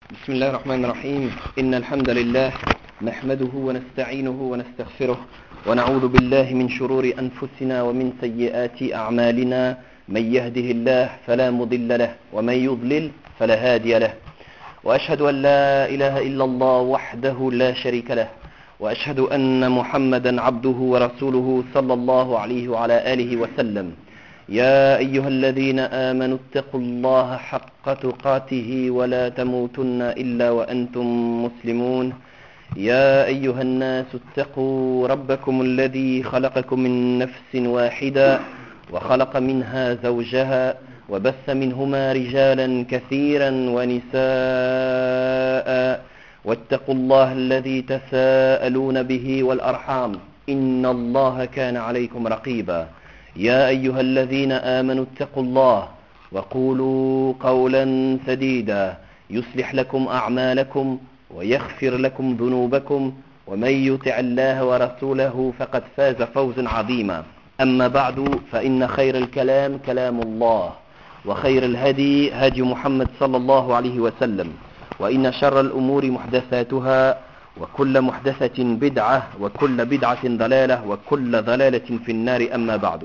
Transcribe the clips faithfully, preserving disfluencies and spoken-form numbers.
بسم الله الرحمن الرحيم إن الحمد لله نحمده ونستعينه ونستغفره ونعوذ بالله من شرور أنفسنا ومن سيئات أعمالنا من يهده الله فلا مضل له ومن يضلل فلا هادي له وأشهد أن لا إله إلا الله وحده لا شريك له وأشهد أن محمدا عبده ورسوله صلى الله عليه وعلى آله وسلم يا أيها الذين آمنوا اتقوا الله حق تقاته ولا تموتن إلا وأنتم مسلمون يا أيها الناس اتقوا ربكم الذي خلقكم من نفس واحدة وخلق منها زوجها وبث منهما رجالا كثيرا ونساء واتقوا الله الذي تساءلون به والأرحام إن الله كان عليكم رقيبا يا أيها الذين آمنوا اتقوا الله وقولوا قولا سديدا يصلح لكم أعمالكم ويغفر لكم ذنوبكم ومن يطع الله ورسوله فقد فاز فوزا عظيما أما بعد فإن خير الكلام كلام الله وخير الهدي هدي محمد صلى الله عليه وسلم وإن شر الأمور محدثاتها وكل محدثة بدعة وكل بدعة ضلالة وكل ضلالة في النار أما بعد.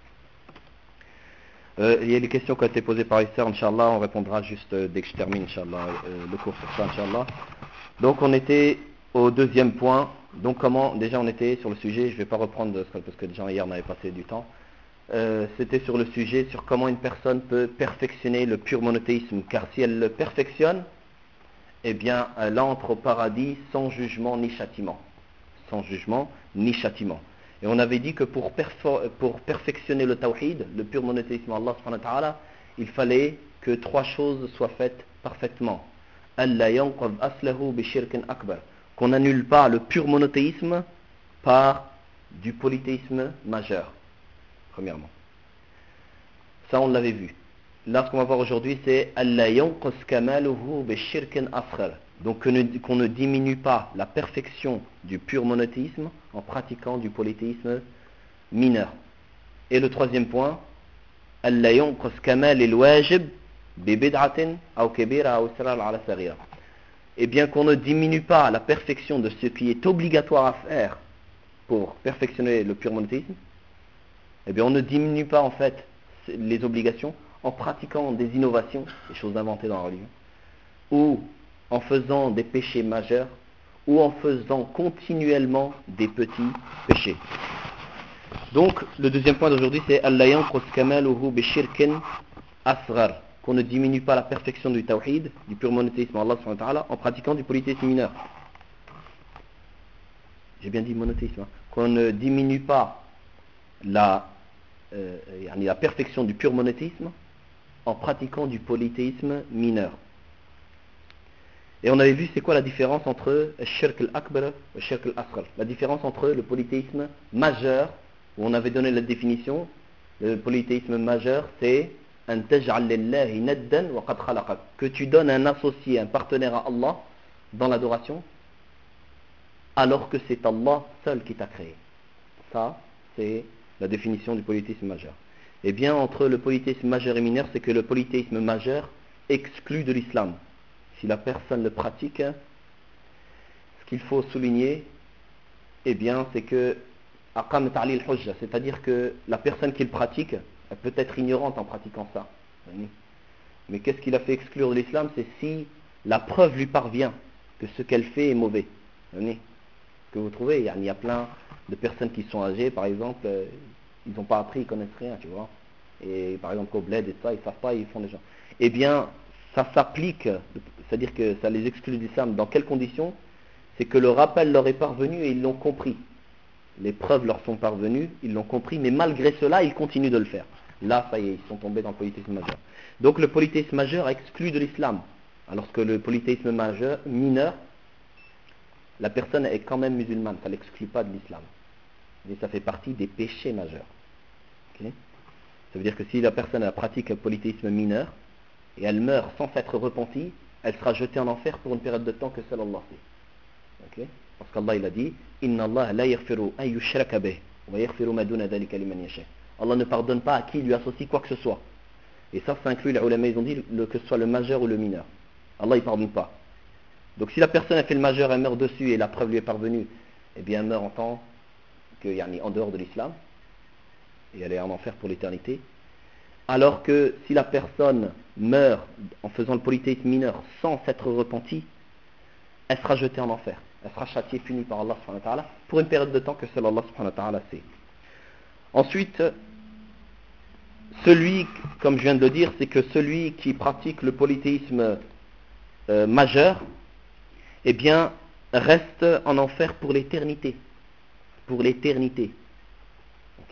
Euh, il y a des questions qui ont été posées par les sœurs, Inch'Allah, on répondra juste euh, dès que je termine, Inch'Allah, euh, le cours sur ça, Inch'Allah. Donc on était au deuxième point, donc comment, déjà on était sur le sujet, je ne vais pas reprendre parce que déjà hier on avait passé du temps, euh, c'était sur le sujet sur comment une personne peut perfectionner le pur monothéisme, car si elle le perfectionne, eh bien elle entre au paradis sans jugement ni châtiment, sans jugement ni châtiment. Et on avait dit que pour, perfor- pour perfectionner le tawhid, le pur monothéisme Allah subhanahu wa ta'ala, il fallait que trois choses soient faites parfaitement. Allah yanqadh aslahu bi shirkin akbar. Qu'on n'annule pas le pur monothéisme par du polythéisme majeur, premièrement. Ça on l'avait vu. Là ce qu'on va voir aujourd'hui c'est Allah yanqadh kamaluhu bi shirkin asghar. Donc qu'on ne, qu'on ne diminue pas la perfection du pur monothéisme en pratiquant du polythéisme mineur. Et le troisième point, Allah yunqas kamal al-wajib bi bid'atin aw kabira aw israr ala saghira. Et bien qu'on ne diminue pas la perfection de ce qui est obligatoire à faire pour perfectionner le pur monothéisme, et bien on ne diminue pas en fait les obligations en pratiquant des innovations, des choses inventées dans la religion, ou en faisant des péchés majeurs, ou en faisant continuellement des petits péchés. Donc, le deuxième point d'aujourd'hui, c'est Allah yanqus kamaluhu bi shirkin asghar, qu'on ne diminue pas la perfection du tawhid, du pur monothéisme Allah subhanahu wa ta'ala, en pratiquant du polythéisme mineur. J'ai bien dit monothéisme, hein. Qu'on ne diminue pas la, euh, la perfection du pur monothéisme en pratiquant du polythéisme mineur. Et on avait vu c'est quoi la différence entre le shirk al-akbar et le shirk al-asghar. La différence entre le polythéisme majeur, où on avait donné la définition, le polythéisme majeur c'est an taj'al lillahi naddan wa qad khalaqak, que tu donnes un associé, un partenaire à Allah dans l'adoration, alors que c'est Allah seul qui t'a créé. Ça, c'est la définition du polythéisme majeur. Et bien entre le polythéisme majeur et mineur, c'est que le polythéisme majeur exclut de l'islam. Si la personne le pratique, ce qu'il faut souligner, eh bien, c'est que c'est-à-dire que la personne qui le pratique, elle peut être ignorante en pratiquant ça. Mais qu'est-ce qui l'a fait exclure de l'islam? C'est si la preuve lui parvient que ce qu'elle fait est mauvais. Que vous trouvez, il y a plein de personnes qui sont âgées, par exemple, ils n'ont pas appris, ils connaissent rien, tu vois. Et par exemple, au bled et ça, ils ne savent pas, ils font des gens. Eh bien, ça s'applique, c'est-à-dire que ça les exclut du l'islam. Dans quelles conditions? C'est que le rappel leur est parvenu et ils l'ont compris. Les preuves leur sont parvenues, ils l'ont compris, mais malgré cela, ils continuent de le faire. Là, ça y est, ils sont tombés dans le polythéisme majeur. Donc le polythéisme majeur exclut de l'islam. Alors que le polythéisme majeur, mineur, la personne est quand même musulmane, ça ne l'exclut pas de l'islam. Et ça fait partie des péchés majeurs. Okay? Ça veut dire que si la personne a pratiqué le polythéisme mineur, et elle meurt sans s'être repentie, elle sera jetée en enfer pour une période de temps que seul Allah sait. Okay? Parce qu'Allah il a dit Inna Allah la yaghfiru an yushraka bih wa yaghfiru ma duna dhalika liman yasha. Allah ne pardonne pas à qui lui associe quoi que ce soit. Et ça, ça inclut les ulama, ils ont dit le, que ce soit le majeur ou le mineur. Allah il pardonne pas. Donc si la personne a fait le majeur, elle meurt dessus et la preuve lui est parvenue, eh bien elle meurt en tant que yani, en dehors de l'islam, et elle est en enfer pour l'éternité. Alors que si la personne meurt en faisant le polythéisme mineur sans s'être repentie, elle sera jetée en enfer. Elle sera châtiée, punie par Allah subhanahu wa ta'ala pour une période de temps que seul Allah subhanahu wa ta'ala sait. Ensuite, celui, comme je viens de le dire, c'est que celui qui pratique le polythéisme euh, majeur, eh bien, reste en enfer pour l'éternité. Pour l'éternité. Ok ?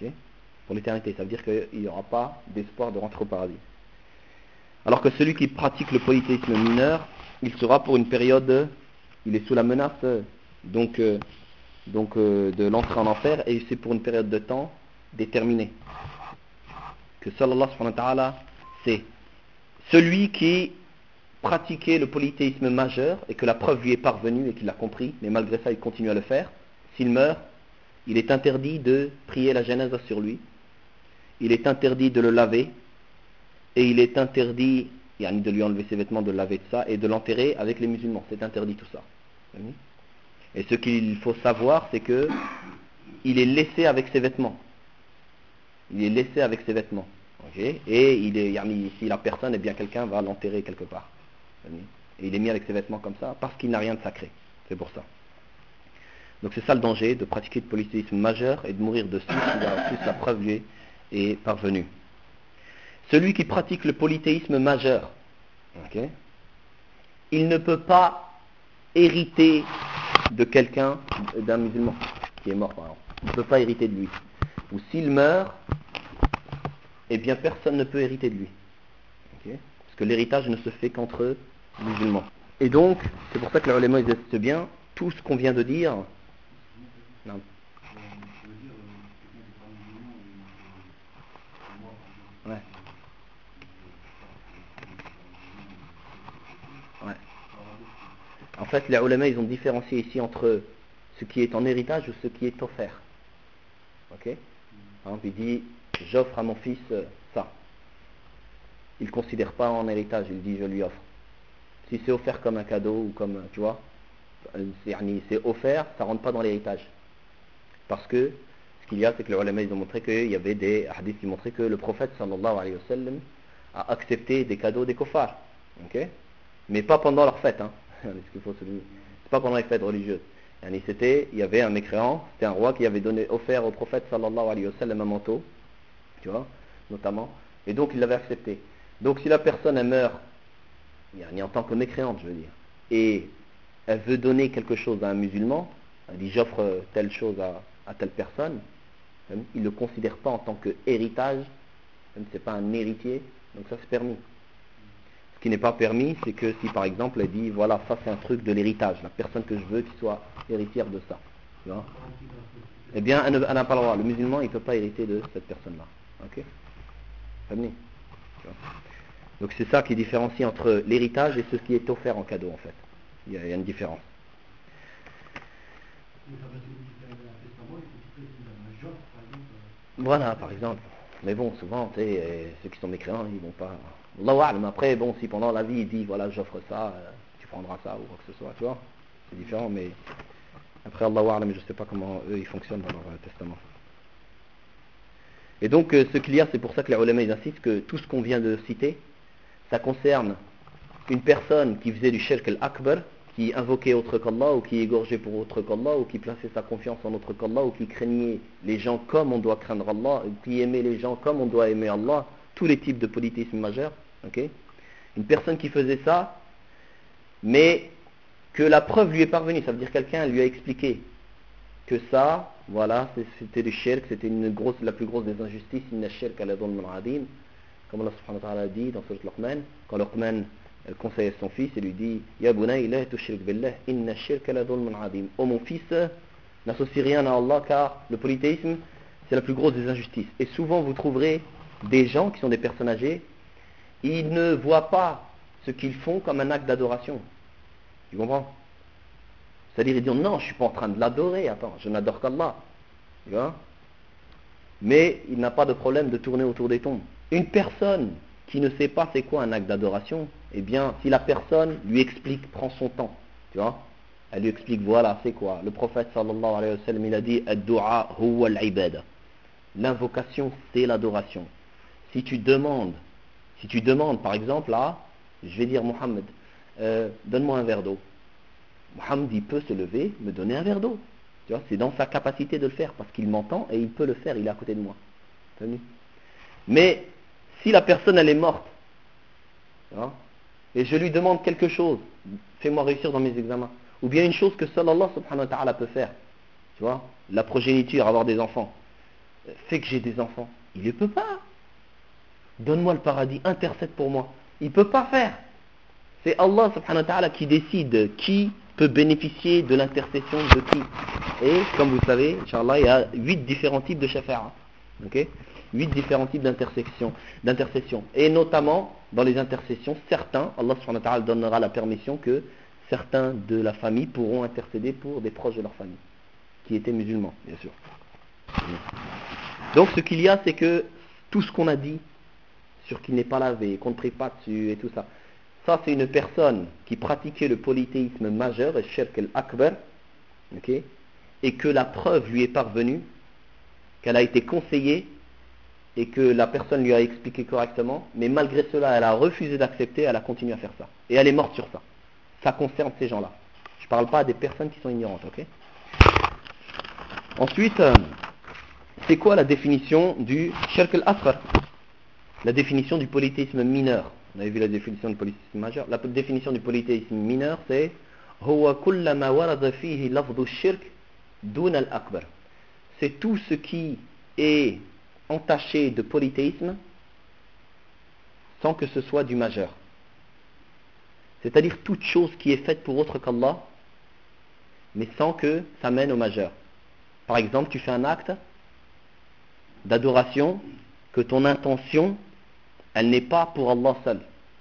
Pour l'éternité, ça veut dire qu'il n'y aura pas d'espoir de rentrer au paradis. Alors que celui qui pratique le polythéisme mineur, il sera pour une période, il est sous la menace donc, euh, donc euh, de l'entrée en enfer, et c'est pour une période de temps déterminée. Que seul Allah subhanahu wa ta'ala sait. Celui qui pratiquait le polythéisme majeur et que la preuve lui est parvenue et qu'il l'a compris, mais malgré ça il continue à le faire, s'il meurt, il est interdit de prier la janaza sur lui, il est interdit de le laver, et il est interdit yani, de lui enlever ses vêtements, de le laver de ça, et de l'enterrer avec les musulmans. C'est interdit tout ça. Et ce qu'il faut savoir, c'est que il est laissé avec ses vêtements. Il est laissé avec ses vêtements. Okay, et il est, yani, si la personne, eh bien quelqu'un va l'enterrer quelque part. Et il est mis avec ses vêtements comme ça, parce qu'il n'a rien de sacré. C'est pour ça. Donc c'est ça le danger de pratiquer le polythéisme majeur et de mourir dessus si la, si la preuve lui est parvenue. Celui qui pratique le polythéisme majeur, okay, il ne peut pas hériter de quelqu'un, d'un musulman qui est mort par exemple. Il ne peut pas hériter de lui. Ou s'il meurt, eh bien personne ne peut hériter de lui. Okay, parce que l'héritage ne se fait qu'entre musulmans. Et donc, c'est pour ça que les ulémas ils insistent bien, tout ce qu'on vient de dire... Non. Ouais. Ouais. En fait, les ulémas, ils ont différencié ici entre ce qui est en héritage ou ce qui est offert. Ok ? Par exemple, il dit, j'offre à mon fils ça. Il ne considère pas en héritage, il dit, je lui offre. Si c'est offert comme un cadeau ou comme, tu vois, c'est offert, ça ne rentre pas dans l'héritage. Parce que, ce qu'il y a, c'est que les ulémas, ils ont montré qu'il y avait des hadiths qui montraient que le prophète, sallallahu alayhi wa sallam, a accepté des cadeaux des kuffars. Ok ? Mais pas pendant leur fête, hein. C'est pas pendant les fêtes religieuses. C'était, il y avait un mécréant, c'était un roi qui avait donné, offert au prophète sallallahu alayhi wa sallam un manteau, tu vois, notamment, et donc il l'avait accepté. Donc si la personne elle meurt, en tant que mécréante, je veux dire, et elle veut donner quelque chose à un musulman, elle dit j'offre telle chose à, à telle personne, il ne le considère pas en tant que héritage, c'est pas un héritier, donc ça c'est permis. Ce qui n'est pas permis, c'est que si par exemple elle dit voilà, ça c'est un truc de l'héritage, la personne que je veux qui soit héritière de ça, tu vois, eh bien elle n'a pas le droit, le musulman il ne peut pas hériter de cette personne-là. Ok ? Permis. Donc c'est ça qui différencie entre l'héritage et ce qui est offert en cadeau en fait. Il y a, il y a une différence. Voilà, par exemple. Mais bon, souvent, tu sais, ceux qui sont mécréants, ils vont pas... Allahu a'lam. Après, bon, si pendant la vie, il dit, voilà, j'offre ça, euh, tu prendras ça, ou quoi que ce soit, tu vois, c'est différent, mais... Après, Allahu a'lam, je sais pas comment eux, ils fonctionnent dans leur euh, testament. Et donc, euh, ce qu'il y a, c'est pour ça que les ulémas, ils insistent que tout ce qu'on vient de citer, ça concerne une personne qui faisait du shirk al-akbar, qui invoquait autre qu'Allah, ou qui égorgeait pour autre qu'Allah, ou qui plaçait sa confiance en autre qu'Allah, ou qui craignait les gens comme on doit craindre Allah, ou qui aimait les gens comme on doit aimer Allah, tous les types de polythéisme majeur, ok ? Une personne qui faisait ça, mais que la preuve lui est parvenue, ça veut dire quelqu'un lui a expliqué que ça, voilà, c'était du shirk, c'était une grosse, la plus grosse des injustices, inna shirk ala dhulmun adim, comme Allah subhanahu wa ta'ala dit dans Surat Luqman, quand Luqman elle conseille son fils et lui dit Ya bunay la tushrik billah inna shirka la dhulmun adim. Oh mon fils, n'associe rien à Allah car le polythéisme c'est la plus grosse des injustices. Et souvent vous trouverez des gens qui sont des personnes âgées, ils ne voient pas ce qu'ils font comme un acte d'adoration. Tu comprends? C'est-à-dire ils disent non, je suis pas en train de l'adorer, attends, je n'adore qu'Allah. Tu vois? Mais il n'a pas de problème de tourner autour des tombes. Une personne qui ne sait pas c'est quoi un acte d'adoration, eh bien, si la personne lui explique, prend son temps, Tu vois? Elle lui explique, voilà, c'est quoi? Le prophète sallallahu alayhi wa sallam, il a dit, ad-du'a huwa al-ibada. L'invocation, c'est l'adoration. Si tu demandes, si tu demandes, par exemple, là, je vais dire, Mohammed, euh, donne-moi un verre d'eau. Mohammed, il peut se lever, me donner un verre d'eau. Tu vois, c'est dans sa capacité de le faire, parce qu'il m'entend et il peut le faire, il est à côté de moi. Mais, si la personne, elle est morte, tu vois, et je lui demande quelque chose, fais-moi réussir dans mes examens, ou bien une chose que seul Allah subhanahu wa ta'ala peut faire, tu vois, la progéniture, avoir des enfants, fait que j'ai des enfants, il ne peut pas. Donne-moi le paradis, intercède pour moi. Il ne peut pas faire. C'est Allah subhanahu wa ta'ala qui décide qui peut bénéficier de l'intercession de qui. Et comme vous le savez, Inch'Allah, il y a huit différents types de shafa'a. Ok? Huit différents types d'intercession, d'intercession. Et notamment, dans les intercessions, certains, Allah subhanahu wa ta'ala donnera la permission que certains de la famille pourront intercéder pour des proches de leur famille, qui étaient musulmans, bien sûr. Donc ce qu'il y a, c'est que tout ce qu'on a dit sur qui n'est pas lavé, qu'on ne prie pas dessus et tout ça, ça c'est une personne qui pratiquait le polythéisme majeur, le shirk al-akbar, okay, et que la preuve lui est parvenue, qu'elle a été conseillée et que la personne lui a expliqué correctement, mais malgré cela elle a refusé d'accepter, elle a continué à faire ça. Et elle est morte sur ça. Ça concerne ces gens-là. Je ne parle pas des personnes qui sont ignorantes, ok? Ensuite, euh, c'est quoi la définition du shirk al-asghar? La définition du polythéisme mineur. On avait vu la définition du polythéisme majeur. La définition du polythéisme mineur, c'est huwa kulla ma warada fihi lafdhu shirk dun al-akbar. C'est tout ce qui est entaché de polythéisme sans que ce soit du majeur. C'est-à-dire toute chose qui est faite pour autre qu'Allah, mais sans que ça mène au majeur. Par exemple, tu fais un acte d'adoration que ton intention, elle n'est pas pour Allah seul.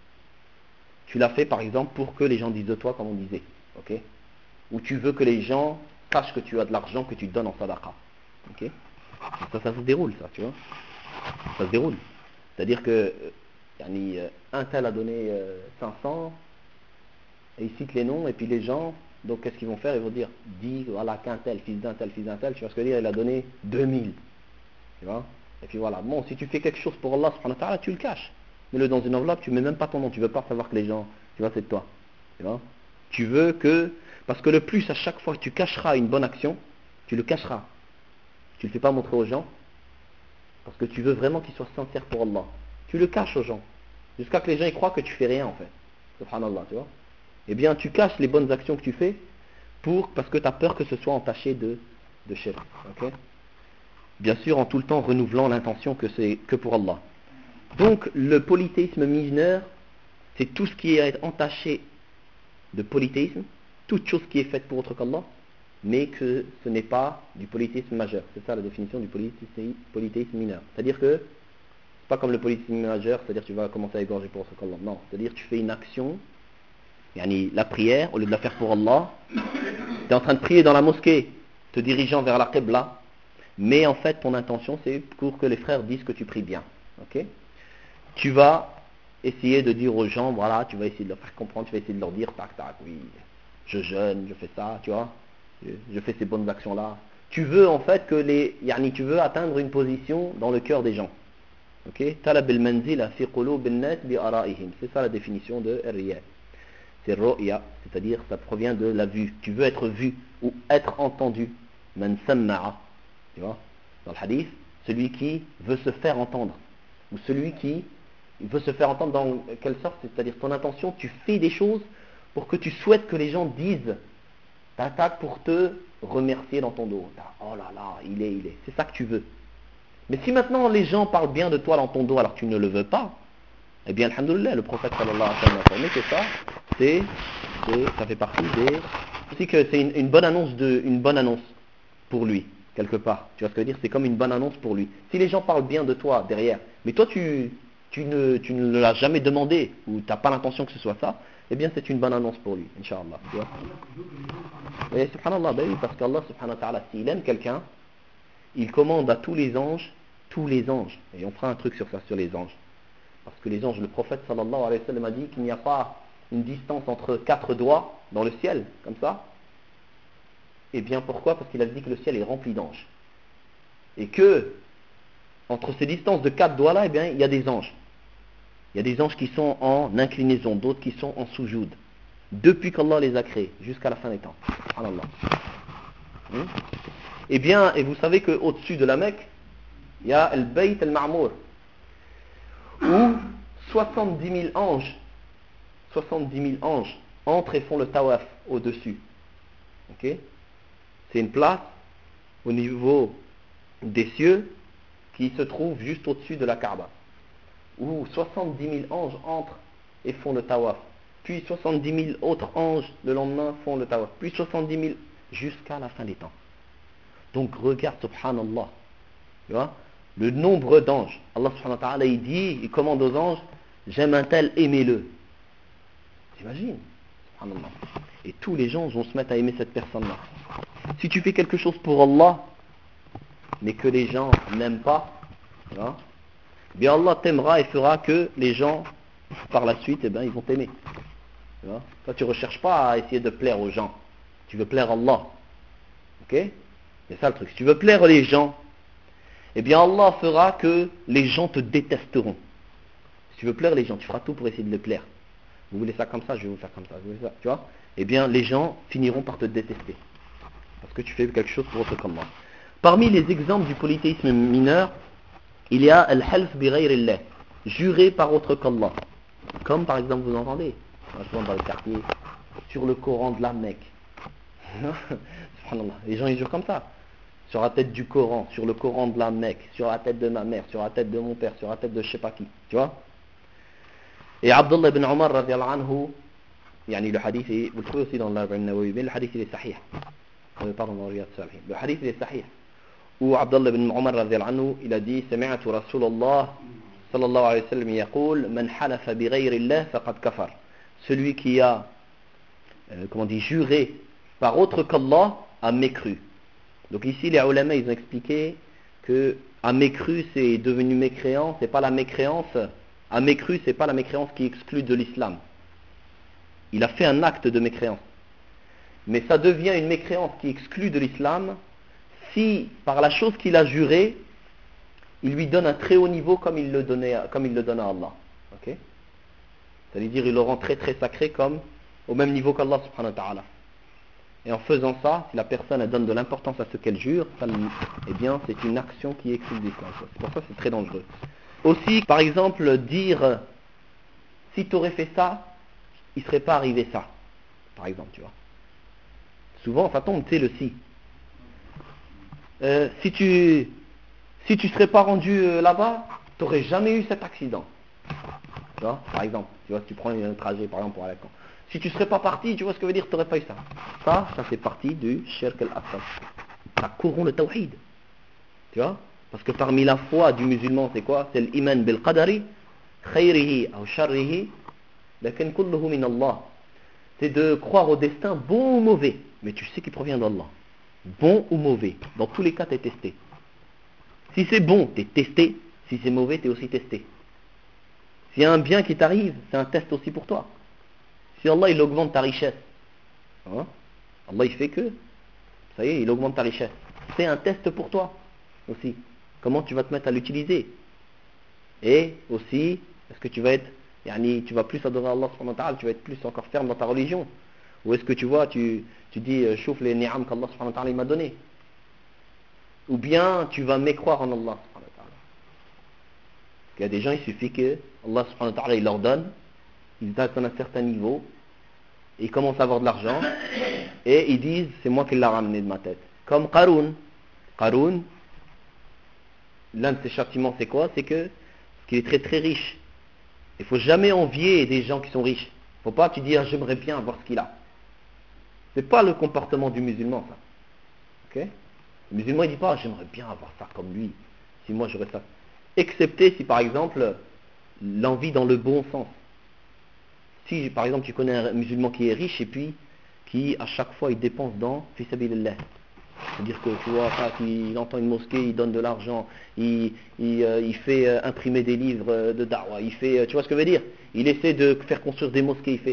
Tu l'as fait par exemple pour que les gens disent de toi comme on disait, ok? Ou tu veux que les gens sachent que tu as de l'argent que tu donnes en sadaqa, ok? Ça, ça se déroule, ça, tu vois? Ça se déroule. C'est-à-dire que yani, un tel a donné euh, cinq cents et il cite les noms et puis les gens, donc qu'est-ce qu'ils vont faire? Ils vont dire, dis voilà qu'un tel, fils d'un tel, fils d'un tel, tu vois ce que je veux dire? Il a donné deux mille, tu vois? Et puis voilà, bon, si tu fais quelque chose pour Allah subhanahu wa ta'ala, tu le caches. Mets-le dans une enveloppe, tu mets même pas ton nom, tu veux pas savoir que les gens, tu vois, c'est de toi. Tu vois? Tu veux que, parce que le plus à chaque fois que tu cacheras une bonne action, tu le cacheras. Tu le fais pas montrer aux gens, parce que tu veux vraiment qu'il soit sincère pour Allah. Tu le caches aux gens, jusqu'à ce que les gens y croient que tu fais rien en fait. Subhanallah, tu vois? Eh bien, tu caches les bonnes actions que tu fais, pour, parce que tu as peur que ce soit entaché de, de shirk. Ok? Bien sûr, en tout le temps renouvelant l'intention que c'est que pour Allah. Donc, le polythéisme mineur, c'est tout ce qui est entaché de polythéisme, toute chose qui est faite pour autre qu'Allah, mais que ce n'est pas du polythéisme majeur. C'est ça la définition du polythéisme, polythéisme mineur. C'est-à-dire que, c'est pas comme le polythéisme majeur, c'est-à-dire tu vas commencer à égorger pour autre qu'Allah. Non, c'est-à-dire tu fais une action, yani la prière, au lieu de la faire pour Allah, tu es en train de prier dans la mosquée, te dirigeant vers la Qibla, mais en fait ton intention c'est pour que les frères disent que tu pries bien. Ok? Tu vas essayer de dire aux gens, voilà, tu vas essayer de leur faire comprendre, tu vas essayer de leur dire, tac, tac, oui, je jeûne, je fais ça, tu vois, je, je fais ces bonnes actions-là. Tu veux en fait que les, yani tu veux atteindre une position dans le cœur des gens. Ok? Talab al-manzila fi qulub an-nas bi ara'ihim. C'est ça la définition de riya. C'est ru'ya, c'est-à-dire ça provient de la vue. Tu veux être vu ou être entendu. Man samma'a, tu vois, dans le hadith, celui qui veut se faire entendre ou celui qui il veut se faire entendre dans quelle sorte? C'est-à-dire ton intention, tu fais des choses pour que tu souhaites que les gens disent, t'attaques pour te remercier dans ton dos. Oh là là, il est, il est. C'est ça que tu veux. Mais si maintenant les gens parlent bien de toi dans ton dos alors que tu ne le veux pas, eh bien, alhamdoulilah, le prophète sallallahu alayhi wa sallam a informé que ça, c'est, c'est, ça fait partie des... aussi que c'est une, une bonne annonce de, une bonne annonce pour lui, quelque part. Tu vois ce que je veux dire? C'est comme une bonne annonce pour lui. Si les gens parlent bien de toi derrière, mais toi tu... Tu ne, tu ne l'as jamais demandé, ou tu n'as pas l'intention que ce soit ça, eh bien c'est une bonne annonce pour lui, Inch'Allah. Tu vois? Et subhanallah, ben oui, parce qu'Allah subhanahu wa ta'ala, s'il aime quelqu'un, il commande à tous les anges, tous les anges, et on fera un truc sur ça, sur les anges. Parce que les anges, le prophète sallallahu alayhi wa sallam a dit qu'il n'y a pas une distance entre quatre doigts dans le ciel, comme ça. Et bien pourquoi? Parce qu'il a dit que le ciel est rempli d'anges. Et que, entre ces distances de quatre doigts-là, eh bien, il y a des anges. Il y a des anges qui sont en inclinaison, d'autres qui sont en soujoud. Depuis qu'Allah les a créés, jusqu'à la fin des temps. Subhanallah. Hmm? Eh bien, et vous savez qu'au-dessus de la Mecque, il y a le Bayt al-Ma'mour, où soixante-dix mille anges, soixante-dix mille anges entrent et font le tawaf au-dessus. Okay? C'est une place au niveau des cieux qui se trouve juste au-dessus de la Kaaba, où soixante-dix mille anges entrent et font le tawaf. Puis soixante-dix mille autres anges le lendemain font le tawaf. Puis soixante-dix mille jusqu'à la fin des temps. Donc regarde, subhanallah, tu vois, le nombre d'anges. Allah subhanahu wa ta'ala, il dit, il commande aux anges, j'aime un tel, aimez-le. T'imagines? Subhanallah. Et tous les gens vont se mettre à aimer cette personne-là. Si tu fais quelque chose pour Allah, mais que les gens n'aiment pas, tu vois, bien Allah t'aimera et fera que les gens, par la suite, eh ben, ils vont t'aimer. Tu vois? Toi, tu ne recherches pas à essayer de plaire aux gens. Tu veux plaire à Allah. Ok? C'est ça le truc. Si tu veux plaire les gens, eh bien Allah fera que les gens te détesteront. Si tu veux plaire les gens, tu feras tout pour essayer de les plaire. Vous voulez ça comme ça, je vais vous faire comme ça. Vous voulez ça, tu vois? Eh bien les gens finiront par te détester. Parce que tu fais quelque chose pour autre qu'Allah. Parmi les exemples du polythéisme mineur, il y a al-half bi ghayrillah, jurer par autre qu'Allah. Comme par exemple, vous entendez, dans le quartier, sur le Coran de la Mecque. Les gens ils jurent comme ça. Sur la tête du Coran, sur le Coran de la Mecque, sur la tête de ma mère, sur la tête de mon père, sur la tête de je sais pas qui. Tu vois? Et Abdullah ibn Omar radiallahu anhu, yani le hadith, est, vous le trouvez aussi dans l'Arba al-Nawawi, mais le hadith il est sahih. Pardon, dans Riyad Salihin. Le hadith il est sahih. Où Abdullah ibn Omar radiallahu anhu, il a dit, سمعت رسول الله صلى الله عليه وسلم يقول من حلف بغير الله فقد كفر. Celui qui a, euh, comment on dit, juré par autre qu'Allah a mécru. Donc ici les ulama ils ont expliqué que a mécru c'est devenu mécréant, c'est pas la mécréance, a mécru c'est pas la mécréance qui exclut de l'islam. Il a fait un acte de mécréance. Mais ça devient une mécréance qui exclut de l'islam si par la chose qu'il a juré, il lui donne un très haut niveau comme il le donnait, comme il le donne à Allah. Ok? C'est-à-dire il le rend très très sacré comme au même niveau qu'Allah subhanahu wa ta'ala. Et en faisant ça, si la personne elle donne de l'importance à ce qu'elle jure, ça, eh bien c'est une action qui exclut l'islam. C'est pour ça que c'est très dangereux. Aussi, par exemple, dire si tu aurais fait ça, il ne serait pas arrivé ça. Par exemple, tu vois. Souvent, ça tombe, tu sais, le si. Euh, si tu si tu serais pas rendu euh, là-bas, tu n'aurais jamais eu cet accident. Tu vois, par exemple, tu vois, si tu prends un trajet, par exemple, pour aller à Caen. Si tu ne serais pas parti, tu vois ce que ça veut dire, tu n'aurais pas eu ça. Ça, ça fait partie du shirk al-asghar. Ça corrompt le tawhid. Tu vois? Parce que parmi la foi du musulman, c'est quoi? C'est l'iman bil qadari, khayrihi ou sharrihi, lakin kulluhu min Allah. C'est de croire au destin, bon ou mauvais, mais tu sais qu'il provient d'Allah. Bon ou mauvais, dans tous les cas, tu es testé. Si c'est bon, tu es testé. Si c'est mauvais, tu es aussi testé. S'il y a un bien qui t'arrive, c'est un test aussi pour toi. Si Allah il augmente ta richesse, hein? Allah il fait que, ça y est, il augmente ta richesse. C'est un test pour toi aussi. Comment tu vas te mettre à l'utiliser? Et aussi, est-ce que tu vas être, yani, tu vas plus adorer Allah subhanahu wa ta'ala, tu vas être plus encore ferme dans ta religion? Ou est-ce que tu vois, tu, tu dis, euh, chauffe les ni'am qu'Allah subhanahu wa ta'ala il m'a donné? Ou bien tu vas mécroire en Allah subhanahu wa ta'ala. Il y a des gens, il suffit que Allah subhanahu wa ta'ala il leur donne, ils atteignent un certain niveau, et ils commencent à avoir de l'argent, et ils disent, c'est moi qui l'ai ramené de ma tête. Comme Qaroun. Qaroun, l'un de ses châtiments c'est quoi? C'est que, qu'il est très très riche. Il ne faut jamais envier des gens qui sont riches. Il ne faut pas tu dire, j'aimerais bien avoir ce qu'il a. Ce n'est pas le comportement du musulman, ça. Okay? Le musulman, il ne dit pas, j'aimerais bien avoir ça comme lui, si moi j'aurais ça. Excepté si, par exemple, l'envie dans le bon sens. Si, par exemple, tu connais un musulman qui est riche et puis qui, à chaque fois, il dépense dans fi sabilillah. C'est-à-dire que, tu vois, quand il entend une mosquée, il donne de l'argent, il, il, euh, il fait euh, imprimer des livres euh, de da'wah, il fait, euh, tu vois ce que je veux dire? Il essaie de faire construire des mosquées, il fait.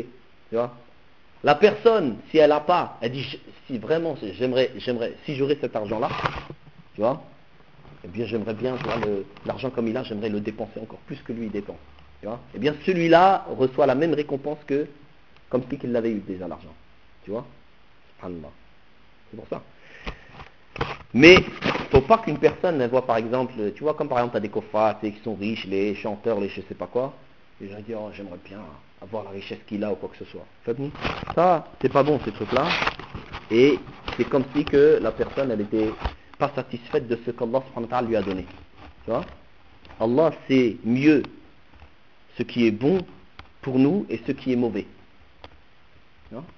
Tu vois. La personne, si elle n'a pas, elle dit, si vraiment, j'aimerais, j'aimerais, si j'aurais cet argent-là, tu vois, eh bien j'aimerais bien, tu vois, le, l'argent comme il a, j'aimerais le dépenser encore plus que lui il dépense. Tu vois. Eh bien celui-là reçoit la même récompense que, comme si qu'il l'avait eu déjà l'argent. Tu vois. Subhanallah. C'est pour ça. Mais il ne faut pas qu'une personne elle voit par exemple, tu vois comme par exemple tu as des kofats qui sont riches, les chanteurs, les je sais pas quoi, et je dis oh j'aimerais bien avoir la richesse qu'il a ou quoi que ce soit. Ça, c'est pas bon ces trucs-là, et c'est comme si que la personne elle était pas satisfaite de ce qu'Allah subhanahu wa ta'ala lui a donné. Tu vois. Allah sait mieux ce qui est bon pour nous et ce qui est mauvais. Tu vois.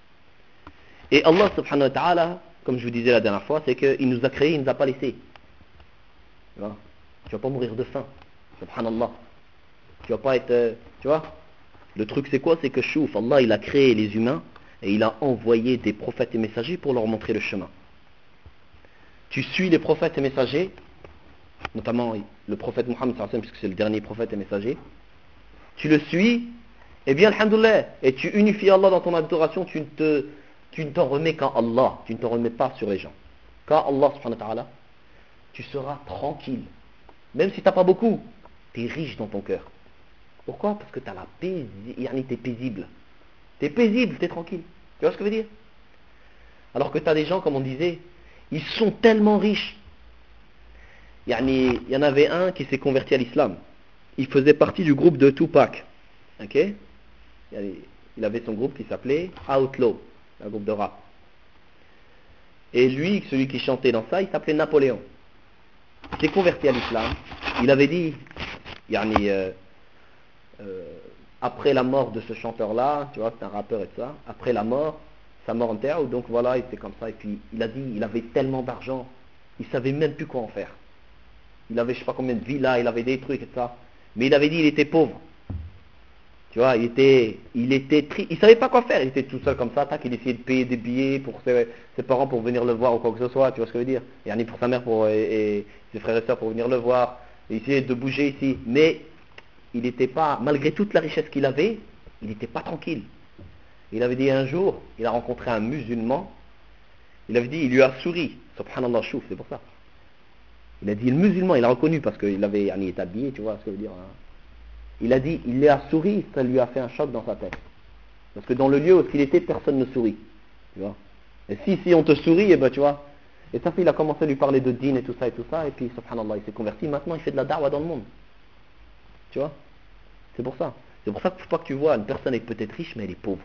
Et Allah subhanahu wa ta'ala, comme je vous disais la dernière fois, c'est qu'il nous a créés, il ne nous a pas laissés. Tu vois, tu vas pas mourir de faim. Subhanallah. Tu vas pas être... Euh, tu vois. Le truc c'est quoi? C'est que chouf, Allah il a créé les humains et il a envoyé des prophètes et messagers pour leur montrer le chemin. Tu suis les prophètes et messagers, notamment le prophète Mohammed sallallahu alayhi wa sallam, puisque c'est le dernier prophète et messager. Tu le suis, et bien alhamdoulilah, et tu unifies Allah dans ton adoration, tu ne te... Tu ne t'en remets qu'à Allah, tu ne t'en remets pas sur les gens. Qu'à Allah subhanahu wa ta'ala, tu seras tranquille. Même si tu n'as pas beaucoup, tu es riche dans ton cœur. Pourquoi? Parce que tu as la paix, tu es paisible. Tu es paisible, tu es tranquille. Tu vois ce que je veux dire? Alors que tu as des gens, comme on disait, ils sont tellement riches. Il y en avait un qui s'est converti à l'islam. Il faisait partie du groupe de Tupac. Ok? Il avait son groupe qui s'appelait Outlaw. Un groupe de rap. Et lui, celui qui chantait dans ça, il s'appelait Napoléon. Il s'est converti à l'islam. Il avait dit, yani, euh, euh, après la mort de ce chanteur-là, tu vois, c'est un rappeur et tout ça, après la mort, sa mort en terre, donc voilà, il était comme ça. Et puis, il a dit, il avait tellement d'argent, il savait même plus quoi en faire. Il avait, je sais pas combien de villas, il avait des trucs et tout ça. Mais il avait dit, il était pauvre. Tu vois, il était, il était triste, il savait pas quoi faire, il était tout seul comme ça, tac, il essayait de payer des billets pour ses, ses parents pour venir le voir ou quoi que ce soit, tu vois ce que je veux dire. Il y en a pour sa mère pour, et, et ses frères et sœurs pour venir le voir, il essayait de bouger ici, mais il n'était pas, malgré toute la richesse qu'il avait, il n'était pas tranquille. Il avait dit un jour, il a rencontré un musulman, il avait dit, il lui a souri, subhanallah chouf, c'est pour ça. Il a dit, le musulman, il a reconnu parce qu'il avait, il était habillé, tu vois ce que je veux dire. Hein. Il a dit, il lui a souri, ça lui a fait un choc dans sa tête. Parce que dans le lieu où il était, personne ne sourit. Tu vois. Et si, si on te sourit, et ben tu vois. Et sa fille, il a commencé à lui parler de din et tout ça et tout ça, et puis subhanallah, il s'est converti. Maintenant, il fait de la da'wa dans le monde. Tu vois. C'est pour ça. C'est pour ça qu'il ne faut pas que tu vois, une personne est peut-être riche, mais elle est pauvre.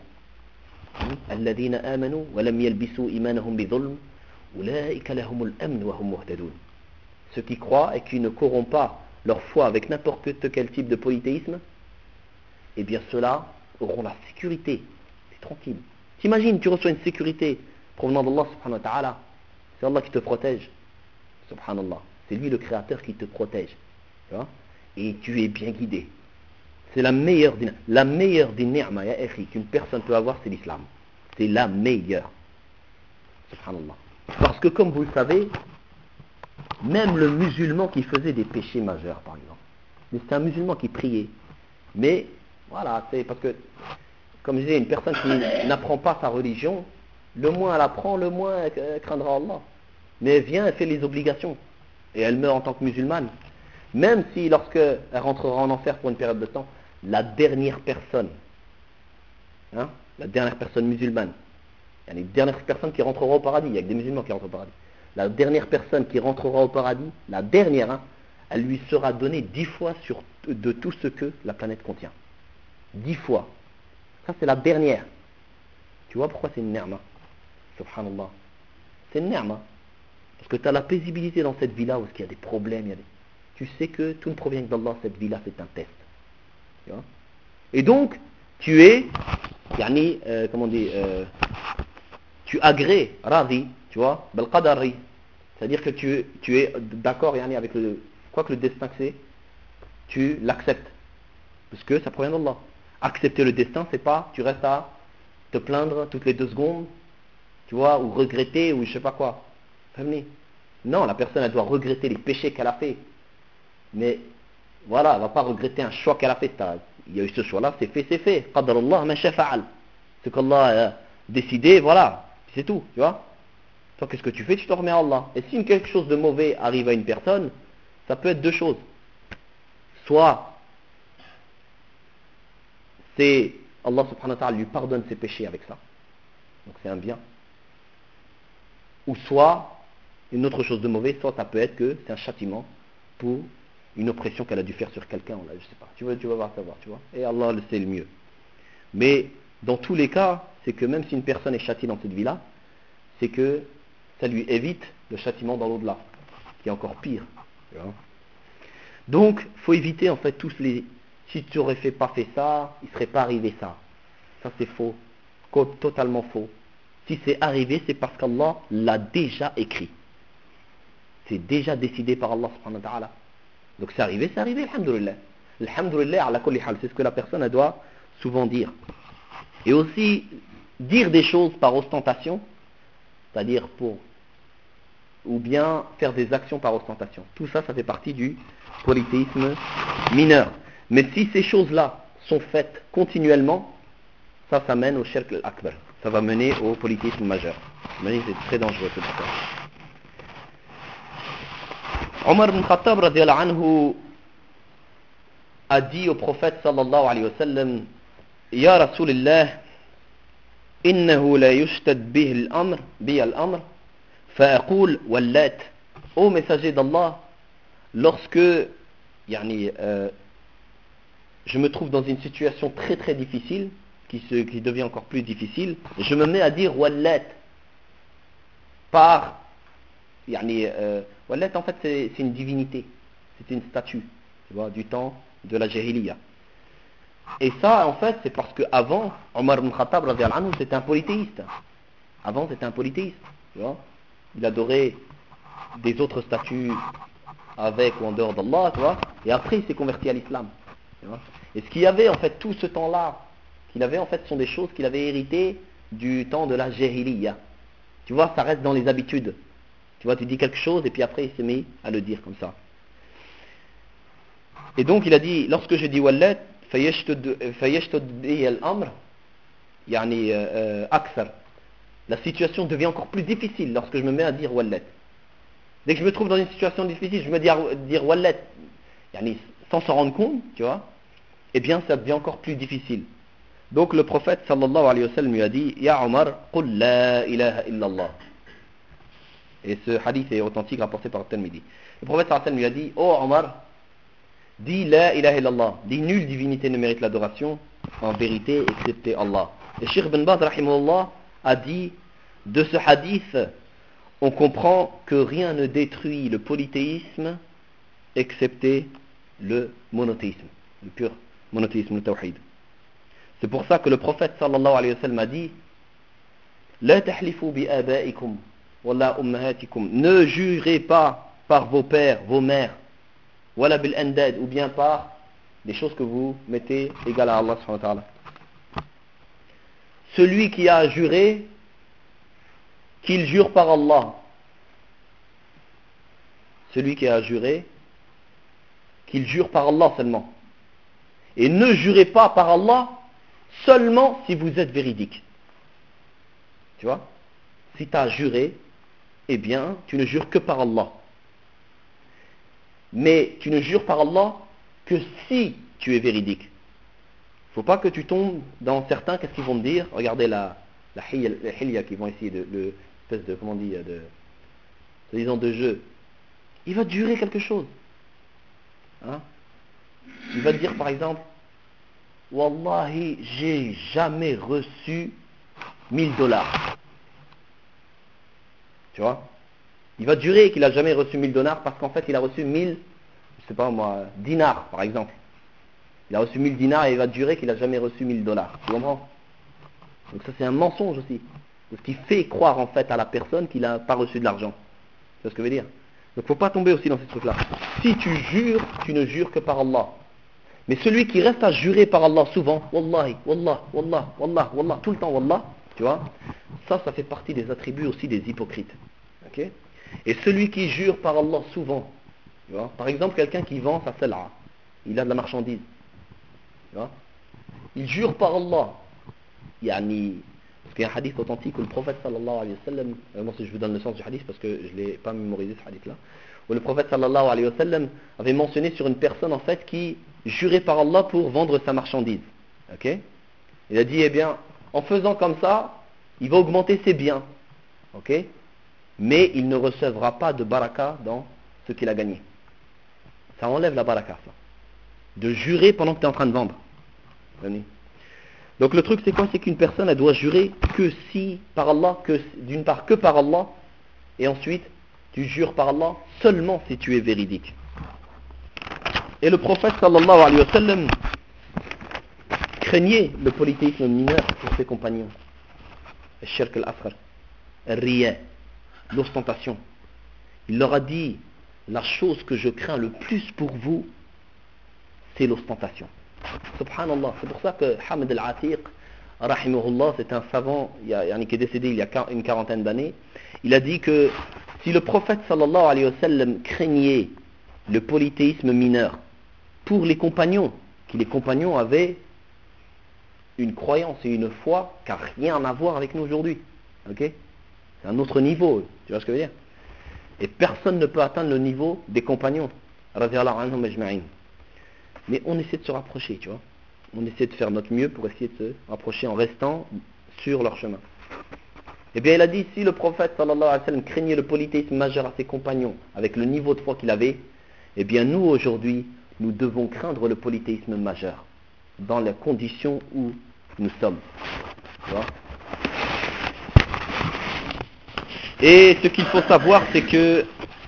الذين آمنوا ولم يلبسوا إيمانهم بظلم أولئك لهم الأمن وهم مهتدون. Ceux qui croient et qui ne corrompent pas leur foi avec n'importe quel type de polythéisme, eh bien ceux-là auront la sécurité. C'est tranquille. T'imagines, tu reçois une sécurité provenant d'Allah subhanahu wa ta'ala. C'est Allah qui te protège. Subhanallah. C'est lui le créateur qui te protège. Tu vois. Et tu es bien guidé. C'est la meilleure des, la meilleure des ni'ma, ya akhi, qu'une personne peut avoir, c'est l'islam. C'est la meilleure. Subhanallah. Parce que comme vous le savez, même le musulman qui faisait des péchés majeurs, par exemple, c'est un musulman qui priait. Mais, voilà, c'est parce que, comme je disais, une personne qui n'apprend pas sa religion, le moins elle apprend, le moins elle craindra Allah. Mais elle vient, elle fait les obligations. Et elle meurt en tant que musulmane. Même si, lorsqu'elle rentrera en enfer pour une période de temps, la dernière personne, hein, la dernière personne musulmane, il y a une dernière personne qui rentrera au paradis, il y a que des musulmans qui rentrent au paradis. La dernière personne qui rentrera au paradis, la dernière, hein, elle lui sera donnée dix fois sur, de tout ce que la planète contient. Dix fois. Ça, c'est la dernière. Tu vois pourquoi c'est une ni'ma? Subhanallah. C'est une ni'ma. Parce que tu as la paisibilité dans cette vie-là où il y a des problèmes. Il y a des... Tu sais que tout ne provient que d'Allah, cette vie-là, c'est un test. Tu vois. Et donc, tu es, yani, euh, comment on dit, euh, tu agrées, radi, tu vois, bel qadari. C'est-à-dire que tu, tu es d'accord yani, avec le, quoi que le destin c'est, tu l'acceptes. Parce que ça provient d'Allah. Accepter le destin, c'est pas, tu restes à te plaindre toutes les deux secondes, tu vois, ou regretter, ou je sais pas quoi. Non, la personne, elle doit regretter les péchés qu'elle a fait. Mais, voilà, elle va pas regretter un choix qu'elle a fait. Il y a eu ce choix-là, c'est fait, c'est fait. Qadarullah ma shafa'al. Ce qu'Allah a décidé, voilà, c'est tout, tu vois. Toi, qu'est-ce que tu fais? Tu te remets à Allah. Et si quelque chose de mauvais arrive à une personne, ça peut être deux choses. Soit, c'est Allah subhanahu wa ta'ala lui pardonne ses péchés avec ça. Donc c'est un bien. Ou soit, une autre chose de mauvais, soit ça peut être que c'est un châtiment pour une oppression qu'elle a dû faire sur quelqu'un, là, je sais pas. Tu vas, tu vas voir, savoir, tu vois. Et Allah le sait le mieux. Mais dans tous les cas, c'est que même si une personne est châtiée dans cette vie-là, c'est que ça lui évite le châtiment dans l'au-delà, qui est encore pire. Tu vois. Donc, faut éviter en fait tous les. Si tu aurais fait pas fait ça, il serait pas arrivé ça. Ça c'est faux, totalement faux. Si c'est arrivé, c'est parce qu'Allah l'a déjà écrit. C'est déjà décidé par Allah subhanahu wa ta'ala. Donc c'est arrivé, c'est arrivé, alhamdoulilah. Alhamdoulilah ala kulli hal, c'est ce que la personne elle doit souvent dire. Et aussi, dire des choses par ostentation, c'est-à-dire pour, ou bien faire des actions par ostentation. Tout ça, ça fait partie du polythéisme mineur. Mais si ces choses-là sont faites continuellement, ça, ça mène au shirk al-akbar. Ça va mener au polythéisme majeur. Mais c'est très dangereux, c'est ça. Omar ibn Khattab radiallahu anhu a dit au prophète sallallahu alayhi wa sallam, Ya Rasulillah, innahu la yushtad bihi al-amr, bi al-amr, fa'aqul wallat. Ô messager d'Allah, lorsque yani, euh, je me trouve dans une situation très très difficile, qui, se, qui devient encore plus difficile, je me mets à dire wallat par yani, euh, wallat en fait c'est, c'est une divinité, c'est une statue, tu vois, du temps de la Jahiliya. Et ça en fait c'est parce que avant Omar ibn Khattab radiallahu anhu c'était un polythéiste. Avant c'était un polythéiste, tu vois. Il adorait des autres statues avec ou en dehors d'Allah, tu vois. Et après il s'est converti à l'islam, tu vois. Et ce qu'il y avait en fait tout ce temps-là, qu'il avait en fait sont des choses qu'il avait héritées du temps de la Jahiliya. Tu vois, ça reste dans les habitudes. Tu vois, tu dis quelque chose et puis après il s'est mis à le dire comme ça. Et donc il a dit, lorsque je dis wallat, fayashtad bihi al-amr, yani aksar. La situation devient encore plus difficile lorsque je me mets à dire wallat. Dès que je me trouve dans une situation difficile, je me dis à dire wallat, yani, sans s'en rendre compte, tu vois, eh bien ça devient encore plus difficile. Donc le prophète sallallahu alayhi wa sallam lui a dit, Ya Omar, qul la ilaha illallah. Et ce hadith est authentique rapporté par Tirmidhi. Le prophète sallallahu alayhi wa sallam lui a dit, Oh Omar, dis la ilaha illallah, dis nulle divinité ne mérite l'adoration en vérité excepté Allah. Et Cheikh Ibn Baz rahimahullah a dit, de ce hadith, on comprend que rien ne détruit le polythéisme excepté le monothéisme, le pur monothéisme, le tawhid. C'est pour ça que le prophète sallallahu alayhi wa sallam a dit, La tahlifu bi abaikum wala ummahatikum, ne jurez pas par vos pères, vos mères, wala bil andad, ou bien par des choses que vous mettez égales à Allah subhanahu wa ta'ala. Celui qui a juré, qu'il jure par Allah. Celui qui a juré, qu'il jure par Allah seulement. Et ne jurez pas par Allah seulement si vous êtes véridique. Tu vois? Si tu as juré, eh bien, tu ne jures que par Allah. Mais tu ne jures par Allah que si tu es véridique. Il ne faut pas que tu tombes dans certains, qu'est-ce qu'ils vont te dire? Regardez la, la hilya qui vont essayer de, de, espèce de, comment on dit, de, disons de jeu. Il va te jurer quelque chose. Hein? Il va te dire par exemple, Wallahi, j'ai jamais reçu mille dollars. Tu vois? Il va te jurer qu'il a jamais reçu mille dollars parce qu'en fait il a reçu mille, je sais pas moi, dinars par exemple. Il a reçu mille dinars et il va te jurer qu'il a jamais reçu mille dollars. Tu comprends? Donc ça c'est un mensonge aussi. Parce qu'il fait croire en fait à la personne qu'il n'a pas reçu de l'argent. Tu vois ce que je veux dire? Donc il ne faut pas tomber aussi dans ces trucs-là. Si tu jures, tu ne jures que par Allah. Mais celui qui reste à jurer par Allah souvent, Wallahi, Wallah, Wallah, Wallah, Wallah, tout le temps Wallah, tu vois, ça, ça fait partie des attributs aussi des hypocrites. Okay? Et celui qui jure par Allah souvent, tu vois, par exemple quelqu'un qui vend sa sal'a, il a de la marchandise, tu vois, il jure par Allah, yani, parce qu'il y a un hadith authentique où le prophète sallallahu alayhi wa sallam, euh, moi je vous donne le sens du hadith parce que je ne l'ai pas mémorisé ce hadith là, où le prophète sallallahu alayhi wa sallam avait mentionné sur une personne en fait qui jurait par Allah pour vendre sa marchandise. Ok? Il a dit, eh bien, en faisant comme ça, il va augmenter ses biens. Ok? Mais il ne recevra pas de baraka dans ce qu'il a gagné. Ça enlève la baraka, ça. De jurer pendant que tu es en train de vendre. Donc le truc c'est quoi? C'est qu'une personne elle doit jurer que si par Allah, que d'une part que par Allah, et ensuite tu jures par Allah seulement si tu es véridique. Et le prophète sallallahu alayhi wa sallam craignait le polythéisme mineur pour ses compagnons. Le shirk al-asghar, le riya, l'ostentation. Il leur a dit, la chose que je crains le plus pour vous, c'est l'ostentation. Subhanallah, c'est pour ça que Hamid al-Atiq, rahimahullah, c'est un savant il y a, qui est décédé il y a une quarantaine d'années. Il a dit que si le prophète sallallahu alayhi wa sallam craignait le polythéisme mineur pour les compagnons, que les compagnons avaient une croyance et une foi qui n'a rien à voir avec nous aujourd'hui. Ok? C'est un autre niveau, tu vois ce que je veux dire? Et personne ne peut atteindre le niveau des compagnons, radiyallahu anhum ajma'in. Mais on essaie de se rapprocher, tu vois. On essaie de faire notre mieux pour essayer de se rapprocher en restant sur leur chemin. Eh bien, il a dit, si le prophète sallallahu alayhi wa sallam craignait le polythéisme majeur à ses compagnons, avec le niveau de foi qu'il avait, eh bien, nous, aujourd'hui, nous devons craindre le polythéisme majeur, dans les conditions où nous sommes. Tu vois? Et ce qu'il faut savoir, c'est que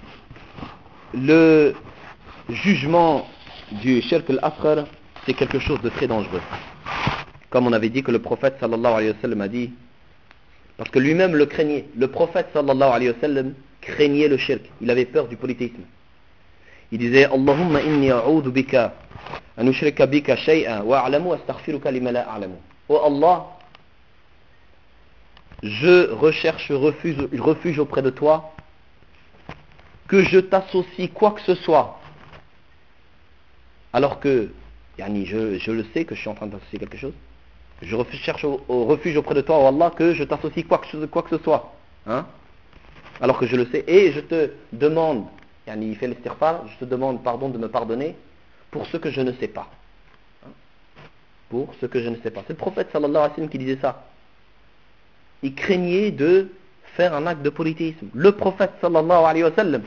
le jugement du shirk al-asghar, c'est quelque chose de très dangereux. Comme on avait dit que le prophète sallallahu alayhi wa sallam a dit, parce que lui-même le craignait, le prophète sallallahu alayhi wa sallam craignait le shirk, il avait peur du polythéisme. Il disait, Allahumma inni a'udhu bika an ushrika bika shay'an wa a'lamu astaghfiruka lima la a'lamu. Oh Allah, je recherche refuge, refuge auprès de toi que je t'associe quoi que ce soit, alors que yani, je, je le sais que je suis en train d'associer quelque chose. Je recherche au, au refuge auprès de toi, oh Allah, que je t'associe quoi que, quoi que ce soit, hein, alors que je le sais, et je te demande, yani, il fait l'istighfar, je te demande pardon de me pardonner pour ce que je ne sais pas, hein, pour ce que je ne sais pas. C'est le prophète sallallahu alayhi wa sallam qui disait ça. Il craignait de faire un acte de polythéisme. Le prophète sallallahu alayhi wa sallam.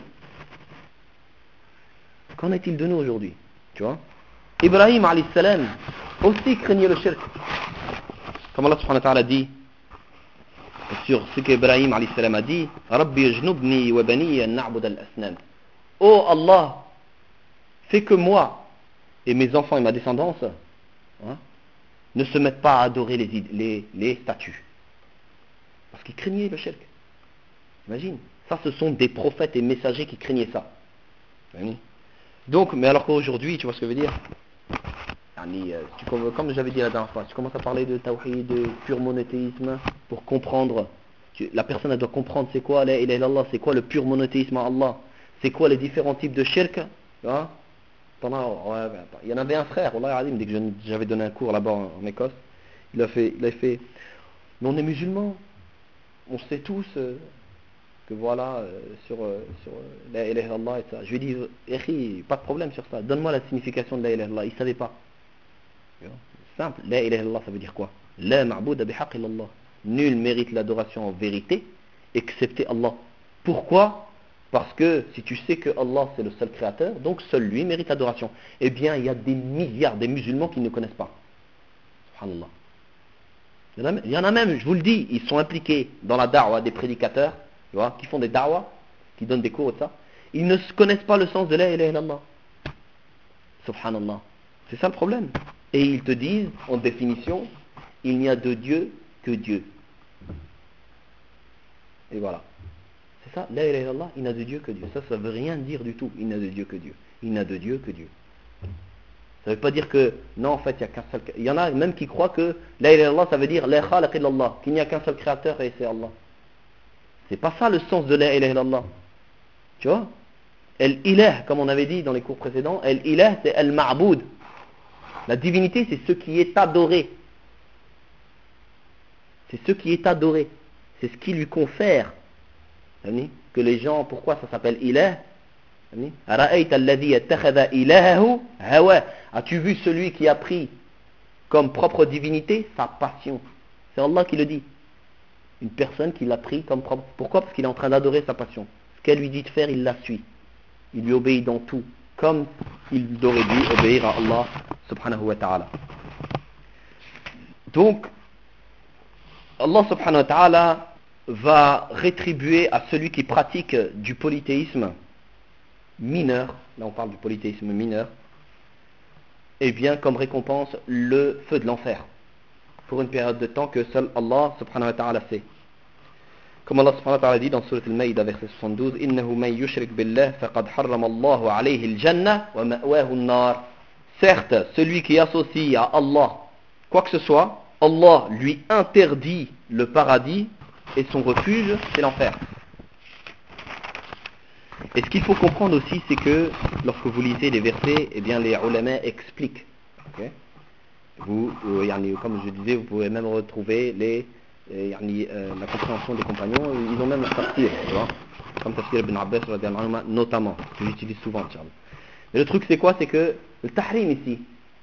Qu'en est-il de nous aujourd'hui? Tu vois? Ibrahim alayhi salam aussi craignait le shirk. Comme Allah subhanahu wa ta'ala dit sur ce qu'Ibrahim alayhi salam a dit, Rabbi ijnubni wa bani an na'bud al-asnam. Oh Allah, fais que moi et mes enfants et ma descendance, hein, ne se mettent pas à adorer les, les, les statues. Parce qu'ils craignaient le shirk. Imagine, ça ce sont des prophètes et messagers qui craignaient ça. Donc, mais alors qu'aujourd'hui, tu vois ce que je veux dire, tu, comme j'avais dit la dernière fois, tu commences à parler de tawhid, de pur monothéisme, pour comprendre, tu, la personne elle doit comprendre c'est quoi la ilaha illallah, c'est quoi le pur monothéisme à Allah, c'est quoi les différents types de shirk, hein. Pendant, ouais, il y en avait un frère, Allah Adim, dès que j'avais donné un cours là-bas en, en Écosse, il a fait, il a fait, mais on est musulmans, on sait tous euh, que voilà, euh, sur, euh, sur euh, la ilaha illallah et ça. Je lui ai dit, Echi, pas de problème sur ça, donne-moi la signification de la ilaha illallah. Il ne savait pas. Simple, la ilaha illallah, ça veut dire quoi? La ma'bouda bihaq illallah. Nul mérite l'adoration en vérité, excepté Allah. Pourquoi? Parce que si tu sais que Allah c'est le seul créateur, donc seul lui mérite l'adoration. Eh bien, il y a des milliards de musulmans qui ne connaissent pas. Subhanallah. Il y, en a, il y en a même, je vous le dis, ils sont impliqués dans la da'wah des prédicateurs, tu vois, qui font des da'wah, qui donnent des cours et ça. Ils ne connaissent pas le sens de la ilaha illallah. Subhanallah. C'est ça le problème. Et ils te disent, en définition, il n'y a de Dieu que Dieu. Et voilà. C'est ça, la ilaha illallah, il n'a de Dieu que Dieu. Ça, ça ne veut rien dire du tout. Il n'a de Dieu que Dieu. Il n'a de Dieu que Dieu. Ça ne veut pas dire que, non, en fait, il n'y a qu'un seul... Il y en a même qui croient que la ilaha illallah, ça veut dire la khalaq illallah, qu'il n'y a qu'un seul créateur et c'est Allah. C'est pas ça le sens de la ilaha illallah. Tu vois? El-ilah, comme on avait dit dans les cours précédents, el-ilah, c'est el-ma'boud. La divinité, c'est ce qui est adoré. C'est ce qui est adoré. C'est ce qui lui confère. Que les gens, pourquoi ça s'appelle ilah? As-tu vu celui qui a pris comme propre divinité sa passion? C'est Allah qui le dit. Une personne qui l'a pris comme propre. Pourquoi? Parce qu'il est en train d'adorer sa passion. Ce qu'elle lui dit de faire, il la suit. Il lui obéit dans tout. Comme il aurait dû obéir à Allah subhanahu wa ta'ala. Donc, Allah subhanahu wa ta'ala va rétribuer à celui qui pratique du polythéisme mineur, là on parle du polythéisme mineur, et bien comme récompense le feu de l'enfer, pour une période de temps que seul Allah subhanahu wa ta'ala sait. Comme Allah subhanahu wa ta'ala dit dans Surat Al-Maïda verset soixante-douze, Innahu man yushrik billah faqad harrama Allahu alayhi al-jannah wa ma'wahu an-nar. Certes, celui qui associe à Allah quoi que ce soit, Allah lui interdit le paradis et son refuge, c'est l'enfer. Et ce qu'il faut comprendre aussi, c'est que lorsque vous lisez les versets, eh bien les ulama expliquent. Okay? Vous, euh, yani, comme je disais, vous pouvez même retrouver les, euh, yani, euh, la compréhension des compagnons. Ils ont même leur tafsir, tu vois, comme tafsir ibn Abbas notamment, que j'utilise souvent. Mais le truc c'est quoi? C'est que le tahrim ici,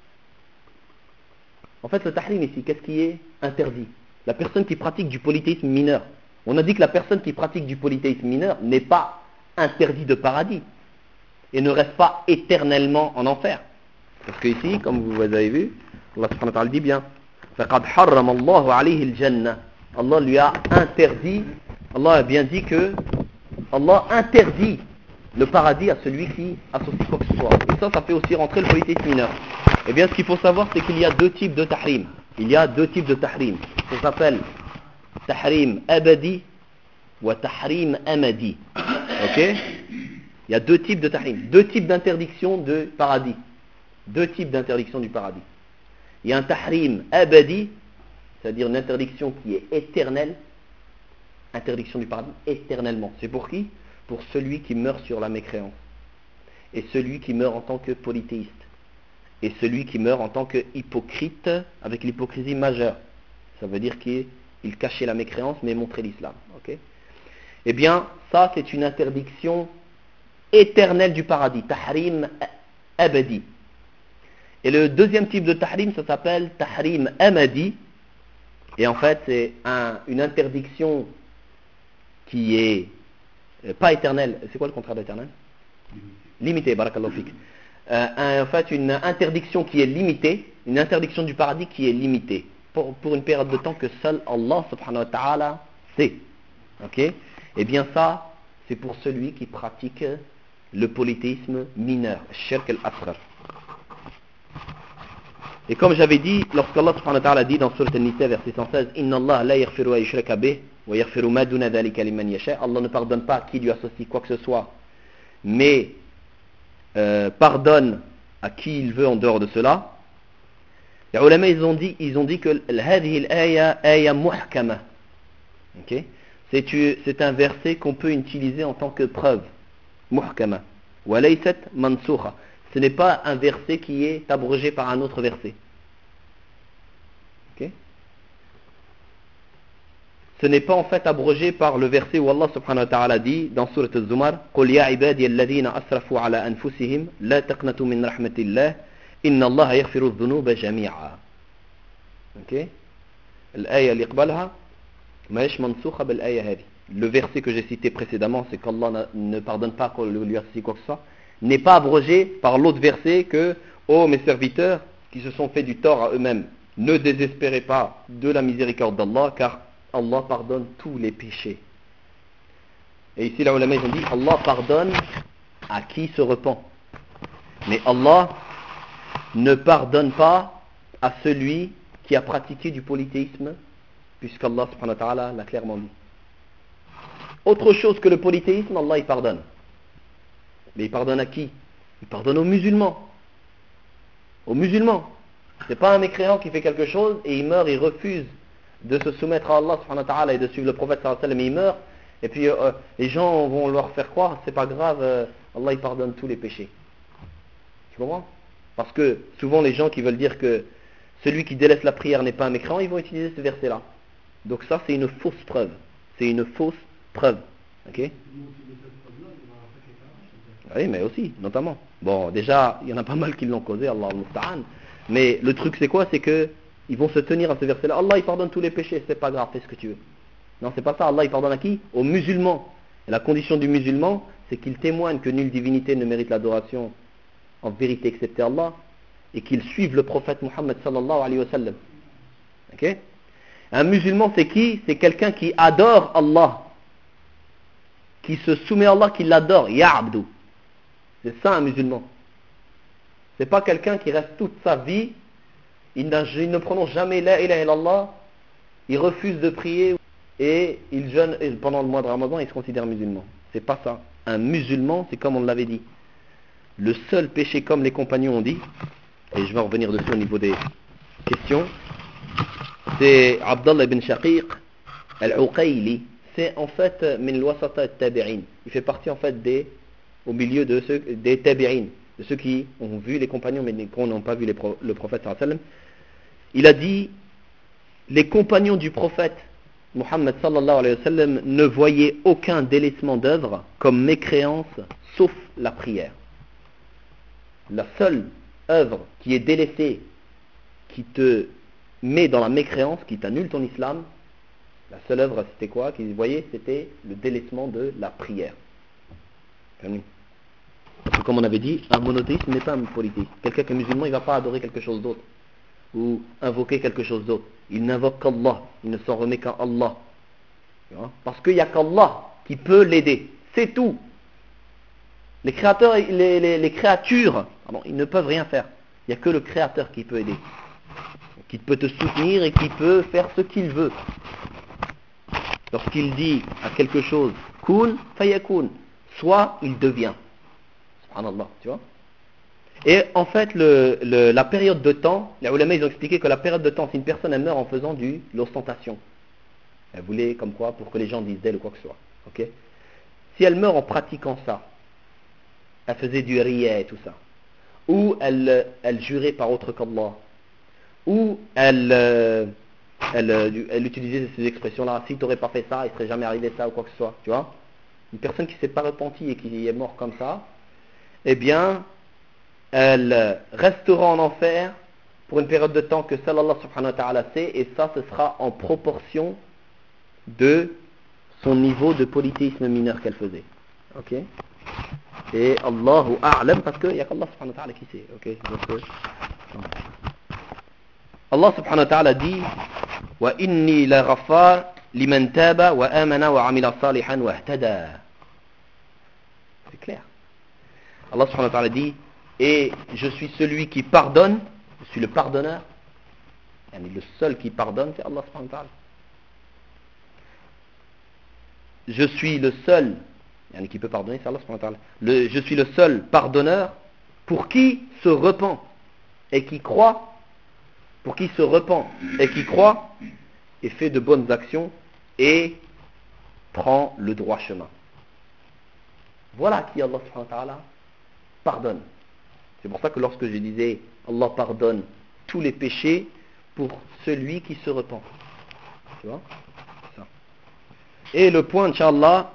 en fait le tahrim ici, qu'est-ce qui est interdit? La personne qui pratique du polythéisme mineur. On a dit que la personne qui pratique du polythéisme mineur n'est pas interdit de paradis et ne reste pas éternellement en enfer. Parce que ici, comme vous avez vu, Allah subhanahu wa ta'ala dit bien, فَقَدْ حَرَّمَ اللَّهُ عَلَيْهِ الْجَنَّةِ. Allah lui a interdit, Allah a bien dit que Allah interdit le paradis à celui qui associe quoi que ce soit. Et ça, ça fait aussi rentrer le polythéisme mineur. Eh bien, ce qu'il faut savoir, c'est qu'il y a deux types de tahrim. Il y a deux types de tahrim. Ça s'appelle tahrim abadi ou tahrim amadi. Ok? Il y a deux types de tahrim, deux types d'interdiction de paradis. Deux types d'interdiction du paradis. Il y a un tahrim abadi, c'est-à-dire une interdiction qui est éternelle. Interdiction du paradis éternellement. C'est pour qui? Pour celui qui meurt sur la mécréance. Et celui qui meurt en tant que polythéiste. Et celui qui meurt en tant qu'hypocrite, avec l'hypocrisie majeure. Ça veut dire qu'il cachait la mécréance mais montrait l'islam. Okay? Eh bien, ça c'est une interdiction éternelle du paradis, tahrim abadi. Et le deuxième type de tahrim, ça s'appelle tahrim amadi. Et en fait, c'est un, une interdiction qui est euh, pas éternelle. C'est quoi le contraire d'éternel? Limité, barakallahu fik. Euh, en fait, une interdiction qui est limitée, une interdiction du paradis qui est limitée, pour, pour une période de temps que seul Allah subhanahu wa ta'ala sait. Ok? Eh bien ça, c'est pour celui qui pratique le polythéisme mineur, shirk al-asghar. Et comme j'avais dit, lorsqu'Allah subhanahu wa ta'ala dit dans Surat An-Nisa verset cent seize, Inna Allah la yaghfiru wa yushraka bih wa yaghfiru ma duna dhalika liman yasha. Allah ne pardonne pas à qui lui associe quoi que ce soit, mais euh, pardonne à qui il veut en dehors de cela. Les ulama ils ont dit, ils ont dit que hadhihi al-aya aya muhkama. OK? C'est, c'est un verset qu'on peut utiliser en tant que preuve. Muhkama. Wa laysat mansukha. Ce n'est pas un verset qui est abrogé par un autre verset. Okay? Ce n'est pas en fait abrogé par le verset où Allah subhanahu wa ta'ala dit dans Surat Al-Zumar قُلْ يَا عِبَادِيَ الَّذِينَ أَسْرَفُوا عَلَى أَنفُسِهِمْ لَا تَقْنَطُوا مِنْ رَحْمَةِ اللَّهِ إِنَّ اللَّهَ يَغْفِرُ الذُّنُوبَ جَمِيعًا. Ok? الآية اللي قبلها ماهيش منسوخة بالآية هذه. Le verset que j'ai cité précédemment, c'est qu'Allah ne pardonne pas qu'on lui associe quoi que ce soit, n'est pas abrogé par l'autre verset que ô mes serviteurs qui se sont fait du tort à eux-mêmes, ne désespérez pas de la miséricorde d'Allah, car Allah pardonne tous les péchés. Et ici, là, ulama, ils ont dit Allah pardonne à qui se repent. Mais Allah ne pardonne pas à celui qui a pratiqué du polythéisme, puisqu'Allah subhanahu wa ta'ala l'a clairement dit. Autre chose que le polythéisme, Allah il pardonne. Mais il pardonne à qui? Il pardonne aux musulmans. Aux musulmans. C'est pas un mécréant qui fait quelque chose et il meurt, il refuse de se soumettre à Allah subhanahu wa ta'ala et de suivre le prophète sallallahu alayhi wa sallam, et il meurt. Et puis euh, les gens vont leur faire croire, c'est pas grave, euh, Allah il pardonne tous les péchés. Tu comprends? Parce que souvent les gens qui veulent dire que celui qui délaisse la prière n'est pas un mécréant, ils vont utiliser ce verset-là. Donc ça, c'est une fausse preuve. C'est une fausse preuve. Ok? Oui, mais aussi, notamment. Bon, déjà, il y en a pas mal qui l'ont causé, Allah al-Musta'an. Mais le truc, c'est quoi? C'est que ils vont se tenir à ce verset-là. Allah, il pardonne tous les péchés, c'est pas grave, fais ce que tu veux. Non, c'est pas ça. Allah, il pardonne à qui? Aux musulmans. Et la condition du musulman, c'est qu'il témoigne que nulle divinité ne mérite l'adoration en vérité excepté Allah, et qu'il suive le prophète Muhammad sallallahu alayhi wa sallam. Ok? Un musulman, c'est qui? C'est quelqu'un qui adore Allah, qui se soumet à Allah, qui l'adore. Ya abdou. C'est ça un musulman. C'est pas quelqu'un qui reste toute sa vie, il, il ne prononce jamais la ilaha illallah, il refuse de prier et il jeûne et pendant le mois de Ramadan, il se considère musulman. C'est pas ça. Un musulman, c'est comme on l'avait dit. Le seul péché, comme les compagnons ont dit, et je vais revenir dessus au niveau des questions, c'est Abdallah ibn Shaqiq al-Uqayli. C'est en fait min al-wasata al-tabi'in. Il fait partie en fait des, au milieu de ceux, des tabi'in, de ceux qui ont vu les compagnons mais qui n'ont pas vu les pro, le prophète sallallahu alayhi wa sallam. Il a dit, les compagnons du prophète Muhammad sallallahu alayhi wa sallam ne voyaient aucun délaissement d'œuvre comme mécréance sauf la prière. La seule œuvre qui est délaissée, qui te met dans la mécréance, qui t'annule ton islam, la seule œuvre c'était quoi qu'ils voyaient? C'était le délaissement de la prière. Parce que comme on avait dit, un monothéisme n'est pas un polythéisme. Quelqu'un qui est musulman, il ne va pas adorer quelque chose d'autre ou invoquer quelque chose d'autre. Il n'invoque qu'Allah, il ne s'en remet qu'à Allah. Parce qu'il n'y a qu'Allah qui peut l'aider. C'est tout. Les créateurs, les, les, les créatures, pardon, ils ne peuvent rien faire. Il n'y a que le créateur qui peut aider, qui peut te soutenir et qui peut faire ce qu'il veut. Lorsqu'il dit à quelque chose, kun fayakun, soit il devient. Subhanallah, tu vois. Et en fait, le, le, la période de temps, les ulama ils ont expliqué que la période de temps, si une personne elle meurt en faisant du, l'ostentation, elle voulait comme quoi pour que les gens disent d'elle ou quoi que ce soit. Ok. Si elle meurt en pratiquant ça, elle faisait du riya et tout ça, ou elle, elle jurait par autre qu'Allah, ou elle, elle, elle utilisait ces expressions-là, si tu n'aurais pas fait ça, il ne serait jamais arrivé ça ou quoi que ce soit, tu vois. Une personne qui ne s'est pas repentie et qui est morte comme ça, eh bien, elle restera en enfer pour une période de temps que seul Allah subhanahu wa ta'ala sait, et ça, ce sera en proportion de son niveau de polythéisme mineur qu'elle faisait. Ok. Et Allahu a'lam, parce qu'il n'y a qu'Allah subhanahu wa ta'ala qui sait. Ok. Donc, euh, Allah subhanahu wa ta'ala dit wa inni la ghafar liman taba wa amana wa amila salihan wa ihtada. C'est clair. Allah subhanahu wa ta'ala dit, et je suis celui qui pardonne, je suis le pardonneur. Et le seul qui pardonne, c'est Allah subhanahu wa ta'ala. Je suis le seul, qui peut pardonner, c'est Allah subhanahu wa ta'ala. Le, je suis le seul pardonneur pour qui se repent et qui croit, pour qui se repent et qui croit et fait de bonnes actions et prend le droit chemin. Voilà qui Allah subhanahu wa ta'ala pardonne. C'est pour ça que lorsque je disais Allah pardonne tous les péchés pour celui qui se repent. Tu vois ça. Et le point, Inch'Allah,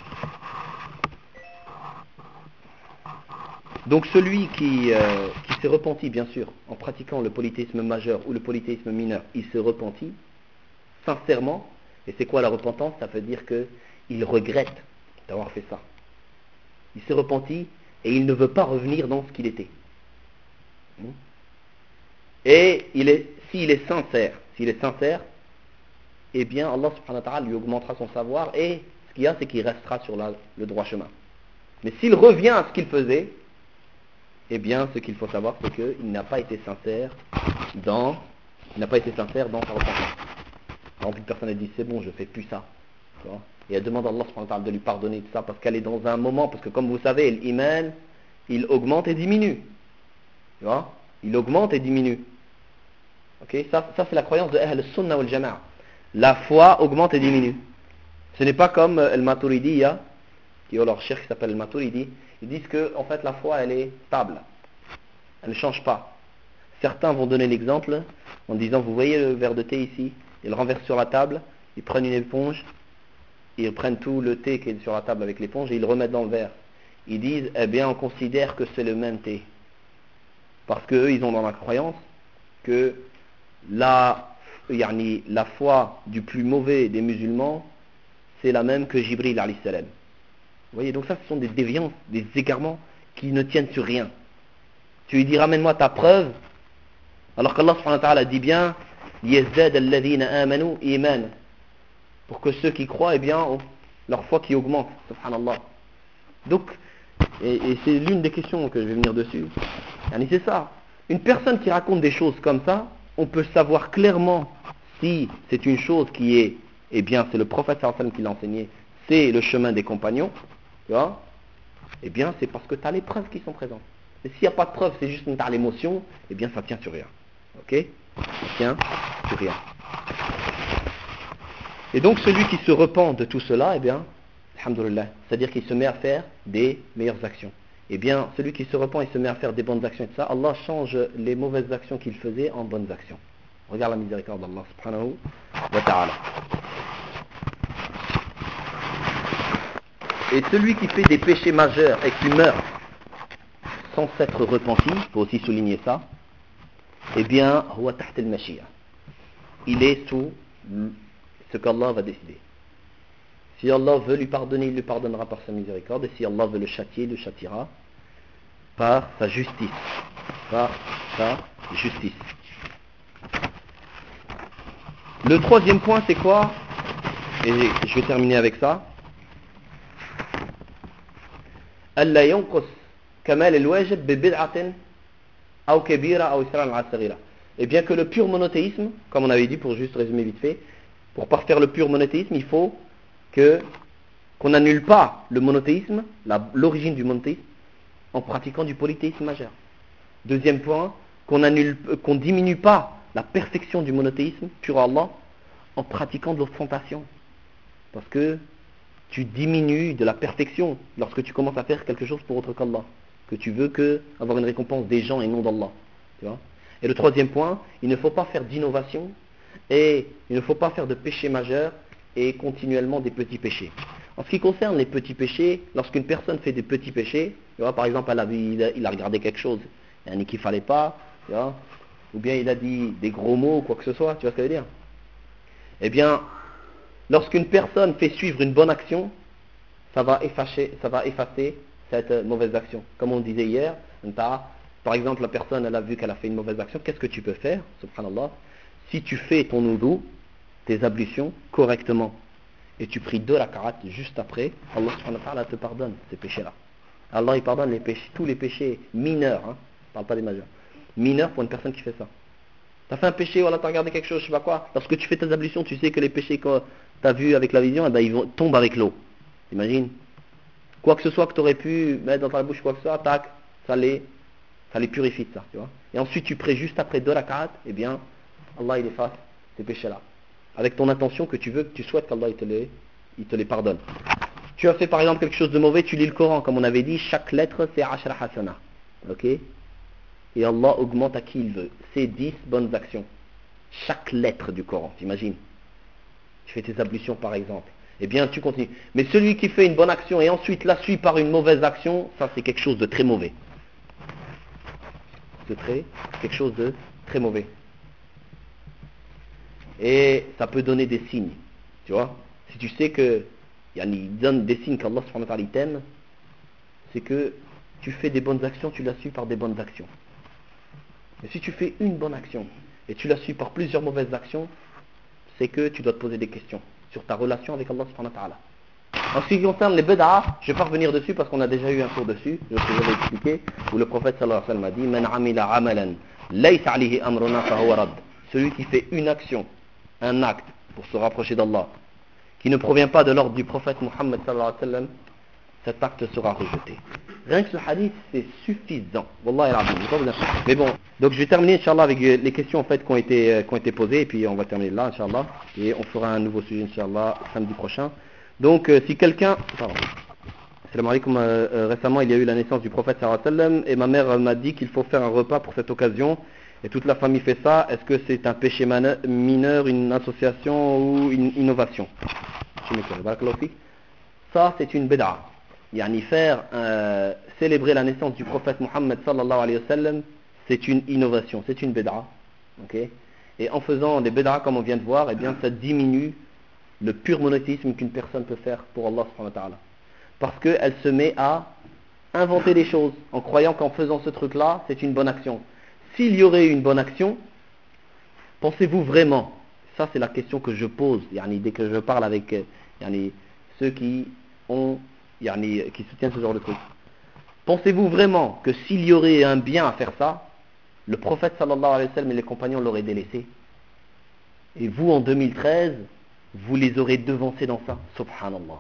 donc celui qui, euh, qui s'est repenti, bien sûr, en pratiquant le polythéisme majeur ou le polythéisme mineur, il se repentit sincèrement. Et c'est quoi la repentance? Ça veut dire qu'il regrette d'avoir fait ça. Il s'est repenti et il ne veut pas revenir dans ce qu'il était. Et il est, s'il est sincère, s'il est sincère, eh bien Allah subhanahu wa ta'ala lui augmentera son savoir, et ce qu'il y a, c'est qu'il restera sur la, le droit chemin. Mais s'il revient à ce qu'il faisait, eh bien ce qu'il faut savoir, c'est qu'il n'a pas été sincère dans, il n'a pas été sincère dans sa repentance. Par exemple, une personne elle dit c'est bon, je fais plus ça. Tu vois, et elle demande à Allah subhanahu wa ta'ala de lui pardonner tout ça, parce qu'elle est dans un moment, parce que comme vous savez, l'iman, il augmente et diminue. Tu vois, il augmente et diminue. Ok, ça, ça c'est la croyance de Ahl al-Sunnah wal Jama'a. La foi augmente et diminue. Ce n'est pas comme euh, al-Maturidiyya, qui ont leur cheikh qui s'appelle al-Maturidi. Ils disent que en fait la foi elle est stable, elle ne change pas. Certains vont donner l'exemple en disant vous voyez le verre de thé ici, il le renverse sur la table, ils prennent une éponge, ils prennent tout le thé qui est sur la table avec l'éponge et ils le remettent dans le verre. Ils disent, eh bien, on considère que c'est le même thé. Parce qu'eux, ils ont dans la croyance que la, yani, la foi du plus mauvais des musulmans, c'est la même que Jibril alayhi salam. Vous voyez, donc ça, ce sont des déviances, des égarements qui ne tiennent sur rien. Tu lui dis, ramène-moi ta preuve, alors qu'Allah subhanahu wa ta'ala dit bien, يَزْدَادَ الَّذِينَ آمَنُوا إِيمَانًا, pour que ceux qui croient, eh bien, ont leur foi qui augmente, subhanallah. Donc, et, et c'est l'une des questions que je vais venir dessus. Yani, c'est ça. Une personne qui raconte des choses comme ça, on peut savoir clairement si c'est une chose qui est, eh bien, c'est le prophète sallallahu alayhi wa sallam qui l'a enseigné, c'est le chemin des compagnons, tu vois, eh bien, c'est parce que tu as les preuves qui sont présentes. Et s'il n'y a pas de preuves, c'est juste une l'émotion, eh bien, ça tient sur rien. Ok? Ça tient sur rien. Et donc, celui qui se repent de tout cela, eh bien, alhamdoulilah, c'est-à-dire qu'il se met à faire des meilleures actions. Eh bien, celui qui se repent et se met à faire des bonnes actions et tout ça, Allah change les mauvaises actions qu'il faisait en bonnes actions. Regarde la miséricorde d'Allah subhanahu wa ta'ala. Et celui qui fait des péchés majeurs et qui meurt sans s'être repenti, il faut aussi souligner ça, eh bien, huwa taht al-mashiyah. Il est sous ce qu'Allah va décider. Si Allah veut lui pardonner, il lui pardonnera par sa miséricorde, et si Allah veut le châtier, il le châtiera par sa justice. Par sa justice. Le troisième point, c'est quoi? Et je vais terminer avec ça. ألا ينقص كمال الواجب ببدعة أو كبيرة أو إصرار على الصغيرة. Et bien que le pur monothéisme, comme on avait dit pour juste résumer vite fait, pour parfaire le pur monothéisme, il faut que qu'on n'annule pas le monothéisme, la, l'origine du monothéisme, en pratiquant du polythéisme majeur. Deuxième point, qu'on annule, qu'on diminue pas la perfection du monothéisme pur à Allah en pratiquant de l'ostentation. Parce que tu diminues de la perfection lorsque tu commences à faire quelque chose pour autre qu'Allah. Que tu veux que avoir une récompense des gens et non d'Allah. Tu vois? Et le troisième point, il ne faut pas faire d'innovation et il ne faut pas faire de péché majeur et continuellement des petits péchés. En ce qui concerne les petits péchés, lorsqu'une personne fait des petits péchés, tu vois, par exemple, elle a vu, il, a, il a regardé quelque chose, il y en a qu'il ne fallait pas, tu vois, ou bien il a dit des gros mots ou quoi que ce soit, tu vois ce que je veux dire? Eh bien, lorsqu'une personne fait suivre une bonne action, ça va effacer, ça va effacer cette mauvaise action. Comme on disait hier, par exemple, la personne elle a vu qu'elle a fait une mauvaise action, qu'est-ce que tu peux faire, subhanallah? Si tu fais ton wudu, tes ablutions correctement, et tu pries deux rak'at juste après, Allah subhanahu wa ta'ala te pardonne ces péchés-là. Allah il pardonne les péchés, tous les péchés mineurs, hein, je parle pas des majeurs, mineurs pour une personne qui fait ça. T'as fait un péché, voilà, t'as regardé quelque chose, je sais pas quoi. Lorsque tu fais tes ablutions, tu sais que les péchés que t'as vus avec la vision, eh ben, ils vont, tombent avec l'eau. T'imagines? Quoi que ce soit que t'aurais pu mettre dans ta bouche, quoi que ce soit, tac, ça les, ça les purifie de ça, tu vois. Et ensuite tu pries juste après deux rak'at, eh bien, Allah il efface ces péchés-là. Avec ton intention que tu veux, que tu souhaites qu'Allah il te les, il te les pardonne. Tu as fait par exemple quelque chose de mauvais, tu lis le Coran, comme on avait dit, chaque lettre c'est ashra hasana. Ok? Et Allah augmente à qui il veut. C'est dix bonnes actions. Chaque lettre du Coran, t'imagines? Tu fais tes ablutions par exemple. Eh bien, tu continues. Mais celui qui fait une bonne action et ensuite la suit par une mauvaise action, ça c'est quelque chose de très mauvais. C'est très, quelque chose de très mauvais. Et ça peut donner des signes. Tu vois? Si tu sais que, il donne des signes qu'Allah subhanahu wa ta'ala t'aime, c'est que tu fais des bonnes actions, tu la suis par des bonnes actions. Et si tu fais une bonne action et tu la suis par plusieurs mauvaises actions, c'est que tu dois te poser des questions sur ta relation avec Allah subhanahu wa ta'ala. En ce qui concerne les bid'a, je ne vais pas revenir dessus parce qu'on a déjà eu un cours dessus, je vous avais expliqué, où le prophète sallallahu alayhi wa sallam a dit Man amila amalan laysa alayhi amruna fahuwa rad. Celui qui fait une action, un acte pour se rapprocher d'Allah, qui ne provient pas de l'ordre du prophète Muhammad sallallahu alayhi wa sallam, cet acte sera rejeté. Rien que ce hadith, c'est suffisant. Wallah al-azim. Mais bon, donc je vais terminer, Inch'Allah, avec les questions en fait qui ont été, qui ont été posées, et puis on va terminer là, Inch'Allah, et on fera un nouveau sujet, Inch'Allah, samedi prochain. Donc, euh, si quelqu'un... Pardon. Salam alaikum, euh, euh, récemment, il y a eu la naissance du prophète sallallahu alayhi wa sallam, et ma mère euh, m'a dit qu'il faut faire un repas pour cette occasion, et toute la famille fait ça, est-ce que c'est un péché mineur, une association ou une innovation? Ça, c'est une bid'a. Yani faire euh, célébrer la naissance du prophète Mohammed sallallahu alayhi wa sallam, c'est une innovation, c'est une bid'a. Okay? Et en faisant des bid'a, comme on vient de voir, eh bien, ça diminue le pur monothéisme qu'une personne peut faire pour Allah subhanahu wa ta'ala. Parce qu'elle se met à inventer des choses en croyant qu'en faisant ce truc-là, c'est une bonne action. S'il y aurait une bonne action, pensez-vous vraiment, ça c'est la question que je pose, yani, dès que je parle avec yani, ceux qui ont, yani, qui soutiennent ce genre de truc. Pensez-vous vraiment que s'il y aurait un bien à faire ça, le prophète sallallahu alayhi wa sallam et les compagnons l'auraient délaissé? Et vous en deux mille treize, vous les aurez devancés dans ça, subhanallah.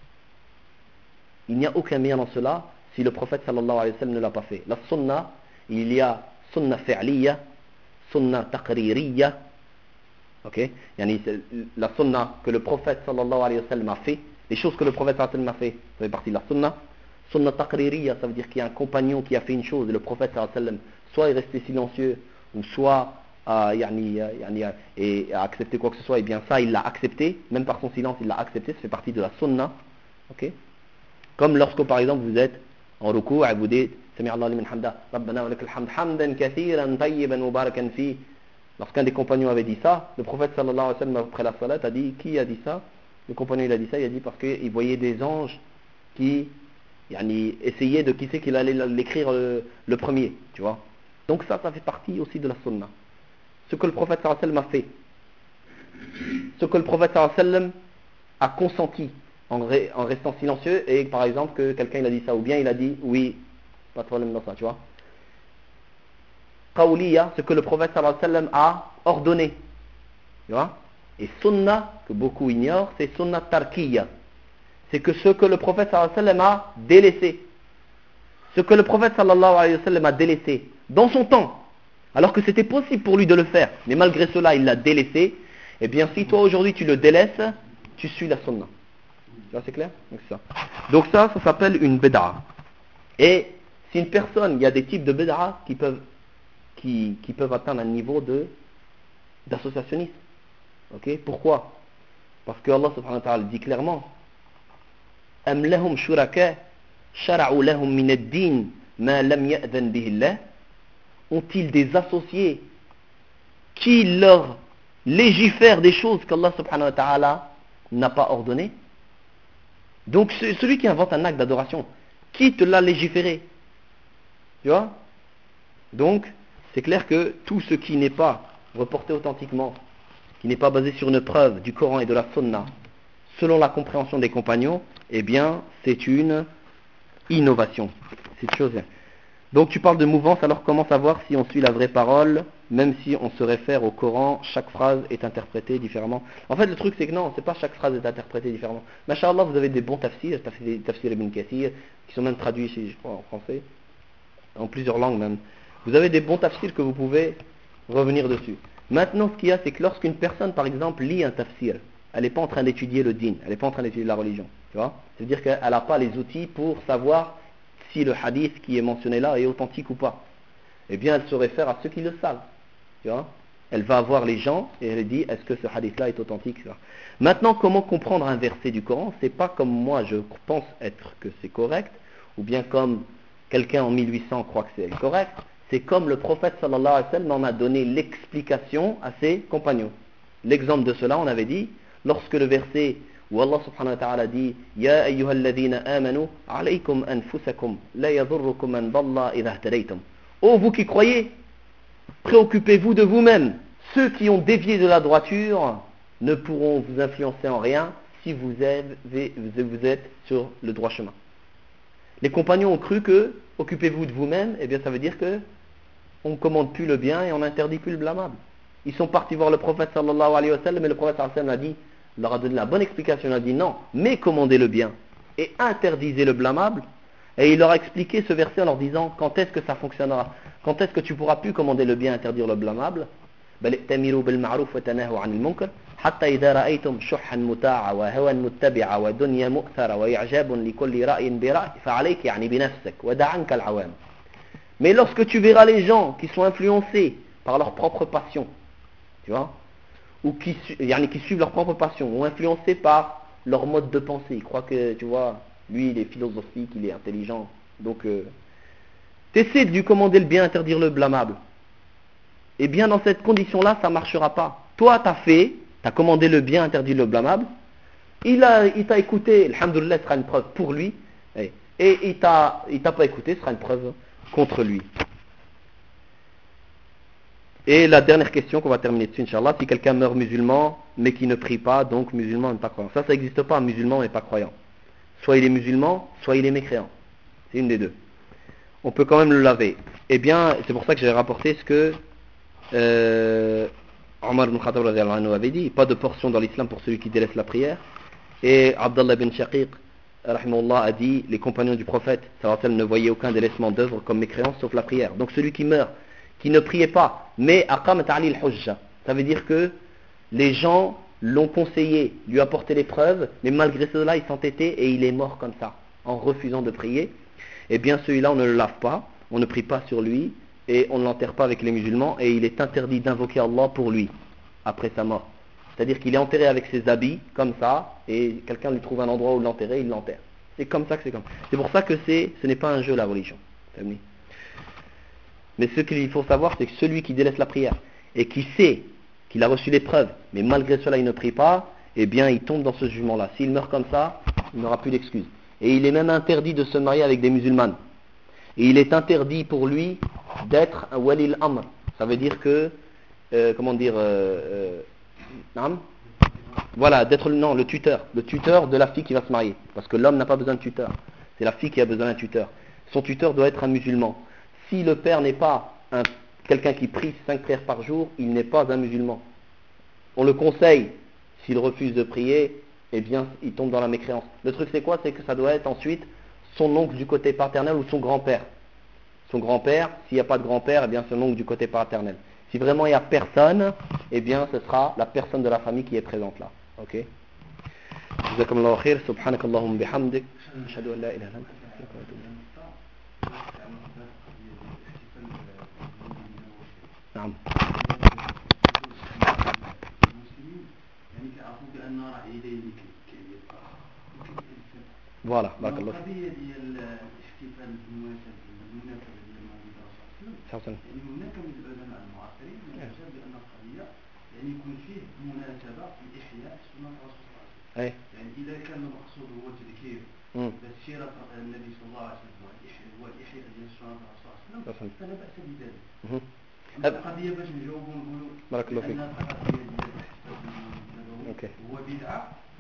Il n'y a aucun bien dans cela si le prophète sallallahu alayhi wa sallam ne l'a pas fait. La sunna, il y a sunna fi'liya, sunna taqririya, ok, yani, la sunna que le prophète sallallahu alayhi wa sallam a fait, les choses que le prophète sallallahu alayhi wa sallam a fait, ça fait partie de la sunna. Sunna taqririya, ça veut dire qu'il y a un compagnon qui a fait une chose et le prophète sallallahu alayhi wa sallam soit est resté silencieux ou soit euh, yani, yani, et a accepté quoi que ce soit, et bien ça il l'a accepté, même par son silence il l'a accepté, ça fait partie de la sunna, ok. Comme lorsque par exemple vous êtes en ruku' et vous dites Sami Allahu liman hamda, Rabbana wa lakal hamd, hamdan kathiran tayyiban mubarakan fi. Lorsqu'un des compagnons avait dit ça, le prophète sallallahu alayhi wa sallam après la salat a dit, qui a dit ça? Le compagnon il a dit ça, il a dit parce qu'il voyait des anges qui yani, essayaient de qui c'est qu'il allait l'écrire le, le premier, tu vois. Donc ça, ça fait partie aussi de la sunna. Ce que le prophète sallallahu alayhi wa sallam a fait, ce que le prophète sallallahu alayhi wa sallam a consenti en, ré, en restant silencieux, et par exemple que quelqu'un il a dit ça, ou bien il a dit oui, pas de problème dans ça, tu vois. Qawliya, ce que le prophète sallallahu alayhi wa sallam a ordonné, tu vois. Et sunna, que beaucoup ignorent, c'est sunna tarkiya, c'est que ce que le prophète sallallahu alayhi wa sallam a délaissé, ce que le prophète sallallahu alayhi wa sallam a délaissé dans son temps, alors que c'était possible pour lui de le faire, mais malgré cela il l'a délaissé, et bien si toi aujourd'hui tu le délaisses, tu suis la sunna. Tu vois, c'est clair? Donc ça, Donc ça, ça s'appelle une bid'a. Et si une personne, il y a des types de bid'a qui peuvent, qui, qui peuvent atteindre un niveau de d'associationnisme. Ok? Pourquoi? Parce que Allah subhanahu wa ta'ala dit clairement Am lahum shuraka shara'u lahum min ad-din ma lam ya'dhan bihi Allah. Ont-ils des associés qui leur légifèrent des choses qu'Allah subhanahu wa ta'ala n'a pas ordonnées? Donc celui qui invente un acte d'adoration, qui te l'a légiféré? Tu vois? Donc c'est clair que tout ce qui n'est pas reporté authentiquement, qui n'est pas basé sur une preuve du Coran et de la Sunna, selon la compréhension des compagnons, eh bien c'est une innovation. C'est une chose. Donc tu parles de mouvance, alors comment savoir si on suit la vraie parole, même si on se réfère au Coran, chaque phrase est interprétée différemment? En fait le truc c'est que non, c'est pas chaque phrase est interprétée différemment. Masha'Allah, vous avez des bons tafsirs, des tafsirs Ibn Kathir, qui sont même traduits ici, je crois, en français, en plusieurs langues même. Vous avez des bons tafsirs que vous pouvez revenir dessus. Maintenant ce qu'il y a, c'est que lorsqu'une personne par exemple lit un tafsir, elle n'est pas en train d'étudier le din, elle n'est pas en train d'étudier la religion, tu vois. C'est-à-dire qu'elle n'a pas les outils pour savoir si le hadith qui est mentionné là est authentique ou pas. Eh bien, elle se réfère à ceux qui le savent. Tu vois, elle va voir les gens et elle dit est-ce que ce hadith-là est authentique? Maintenant, comment comprendre un verset du Coran? C'est pas comme moi je pense être que c'est correct, ou bien comme quelqu'un en mille huit cents croit que c'est correct. C'est comme le prophète sallallahu alayhi wa sallam en a donné l'explication à ses compagnons. L'exemple de cela, on avait dit, lorsque le verset où Allah subhanahu wa ta'ala dit Ya ayyuhalladhina amanu alaykum anfusakum la yadhurrukum man dalla idha ihtadaytum. Oh vous qui croyez, préoccupez-vous de vous-même. Ceux qui ont dévié de la droiture ne pourront vous influencer en rien si vous êtes, vous êtes sur le droit chemin. Les compagnons ont cru que occupez-vous de vous-même, et bien ça veut dire que on ne commande plus le bien et on n'interdit plus le blâmable. Ils sont partis voir le prophète sallallahu alayhi wa sallam et le prophète sallallahu alayhi wa sallam a dit, leur a donné la bonne explication, il a dit non, mais commandez le bien et interdisez le blâmable. Et il leur a expliqué ce verset en leur disant quand est-ce que ça fonctionnera, quand est-ce que tu pourras plus commander le bien et interdire le blâmable. حتى إذا رأيتم شحا متاعا وهوى متبعا ودنيا مؤثرة وإعجاب لكل رأي برأي فعليك يعني بنفسك ودع عنك العوام. Mais lorsque tu verras les gens qui sont influencés par leur propre passion, tu vois, ou qui, yani, qui suivent leur propre passion, ou influencés par leur mode de pensée. Ils croient que, tu vois, lui il est philosophique, il est intelligent, donc euh, t'essaies de lui commander le bien, interdire le blâmable. Et bien dans cette condition-là, ça ne marchera pas. Toi, tu as fait, tu as commandé le bien, interdit le blâmable, il, a, il t'a écouté, alhamdoulilah, ce sera une preuve pour lui, et, et il t'a, il t'a pas écouté, ce sera une preuve contre lui. Et la dernière question qu'on va terminer dessus, Inch'Allah, si quelqu'un meurt musulman, mais qui ne prie pas, donc musulman n'est pas croyant. Ça, ça n'existe pas, musulman n'est pas croyant. Soit il est musulman, soit il est mécréant. C'est une des deux. On peut quand même le laver. Eh bien, c'est pour ça que j'ai rapporté ce que euh, Omar ibn Khattab avait dit, pas de portion dans l'islam pour celui qui délaisse la prière. Et Abdallah ibn Shaqiq rahimahullah, a dit, les compagnons du prophète sallallahu alayhi wa sallam ne voyaient aucun délaissement d'œuvre comme mécréance sauf la prière. Donc celui qui meurt, qui ne priait pas, mais aqamat ali al-hujja, ça veut dire que les gens l'ont conseillé, lui apporté les preuves, mais malgré cela il s'entêtait et il est mort comme ça, en refusant de prier. Eh bien celui-là on ne le lave pas, on ne prie pas sur lui, et on ne l'enterre pas avec les musulmans, et il est interdit d'invoquer Allah pour lui, après sa mort. C'est-à-dire qu'il est enterré avec ses habits, comme ça, et quelqu'un lui trouve un endroit où l'enterrer, il l'enterre. C'est comme ça que c'est comme. C'est pour ça que c'est, ce n'est pas un jeu la religion. Mais ce qu'il faut savoir, c'est que celui qui délaisse la prière, et qui sait qu'il a reçu les preuves, mais malgré cela il ne prie pas, eh bien il tombe dans ce jugement-là. S'il meurt comme ça, il n'aura plus d'excuse. Et il est même interdit de se marier avec des musulmanes. Et il est interdit pour lui d'être un wali al-amr. Ça veut dire que, euh, comment dire, euh, euh, voilà, d'être non, le tuteur, le tuteur de la fille qui va se marier. Parce que l'homme n'a pas besoin de tuteur. C'est la fille qui a besoin d'un tuteur. Son tuteur doit être un musulman. Si le père n'est pas un, quelqu'un qui prie cinq prières par jour, il n'est pas un musulman. On le conseille, s'il refuse de prier, eh bien, il tombe dans la mécréance. Le truc c'est quoi? C'est que ça doit être ensuite son oncle du côté paternel ou son grand-père. Son grand-père, s'il n'y a pas de grand-père, eh bien son oncle du côté paternel. Si vraiment il n'y a personne, eh bien ce sera la personne de la famille qui est présente là. Ok? Jazakumullahu khair, subhanakallahumma bihamdik, ashhadu an la ilaha illa anta, astaghfiruka wa atubu ilayk. نعم. فوالا بارك الله فيك. القضية ديال الاحتفال بالمناسبة بالمناسبة ديال مولد الرسول صلى الله عليه وسلم، يعني هناك من العلماء المعاصرين من أجاب بأن القضية يعني يكون فيه مناسبة لإحياء سنة الرسول صلى الله عليه وسلم. أي. يعني إذا كان المقصود هو تذكير بسيرة النبي صلى الله عليه وسلم هو الإحياء ديال سنة الرسول صلى الله عليه وسلم فلا بأس بذلك. القضية باش نجاوبوا نقولوا بارك الله فيك. القضية ديال الاحتفال بالنبوي هو بدعة.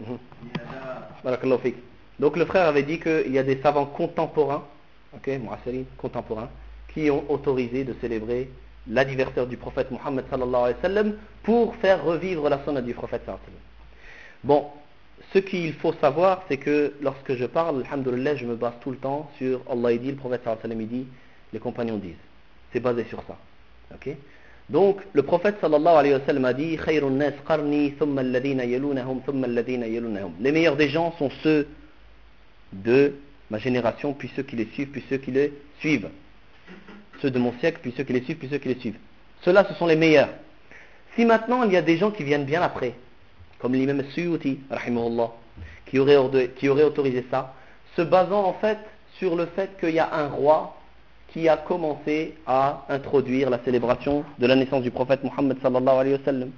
بارك الله فيك. Donc le frère avait dit qu'il y a des savants contemporains, ok, mu'asirin, contemporains, qui ont autorisé de célébrer l'anniversaire du prophète Mohammed sallallahu alayhi wa sallam pour faire revivre la sunna du prophète sallallahu alayhi wa sallam. Bon, ce qu'il faut savoir, c'est que lorsque je parle, alhamdoulilah, je me base tout le temps sur Allah il dit, le prophète sallallahu alayhi wa sallam il dit, les compagnons disent. C'est basé sur ça. Ok. Donc le prophète sallallahu alayhi wa sallam a dit, khayrun nas qarni thumma alladhina yalunahum thumma alladhina yalunahum. Les meilleurs des gens sont ceux de ma génération, puis ceux qui les suivent, puis ceux qui les suivent. Ceux de mon siècle, puis ceux qui les suivent, puis ceux qui les suivent. Ceux-là, ce sont les meilleurs. Si maintenant, il y a des gens qui viennent bien après, comme l'imam Suyuti, rahimahullah, qui aurait, ordonné, qui aurait autorisé ça, se basant en fait sur le fait qu'il y a un roi qui a commencé à introduire la célébration de la naissance du prophète Mohammed sallallahu alayhi wa sallam.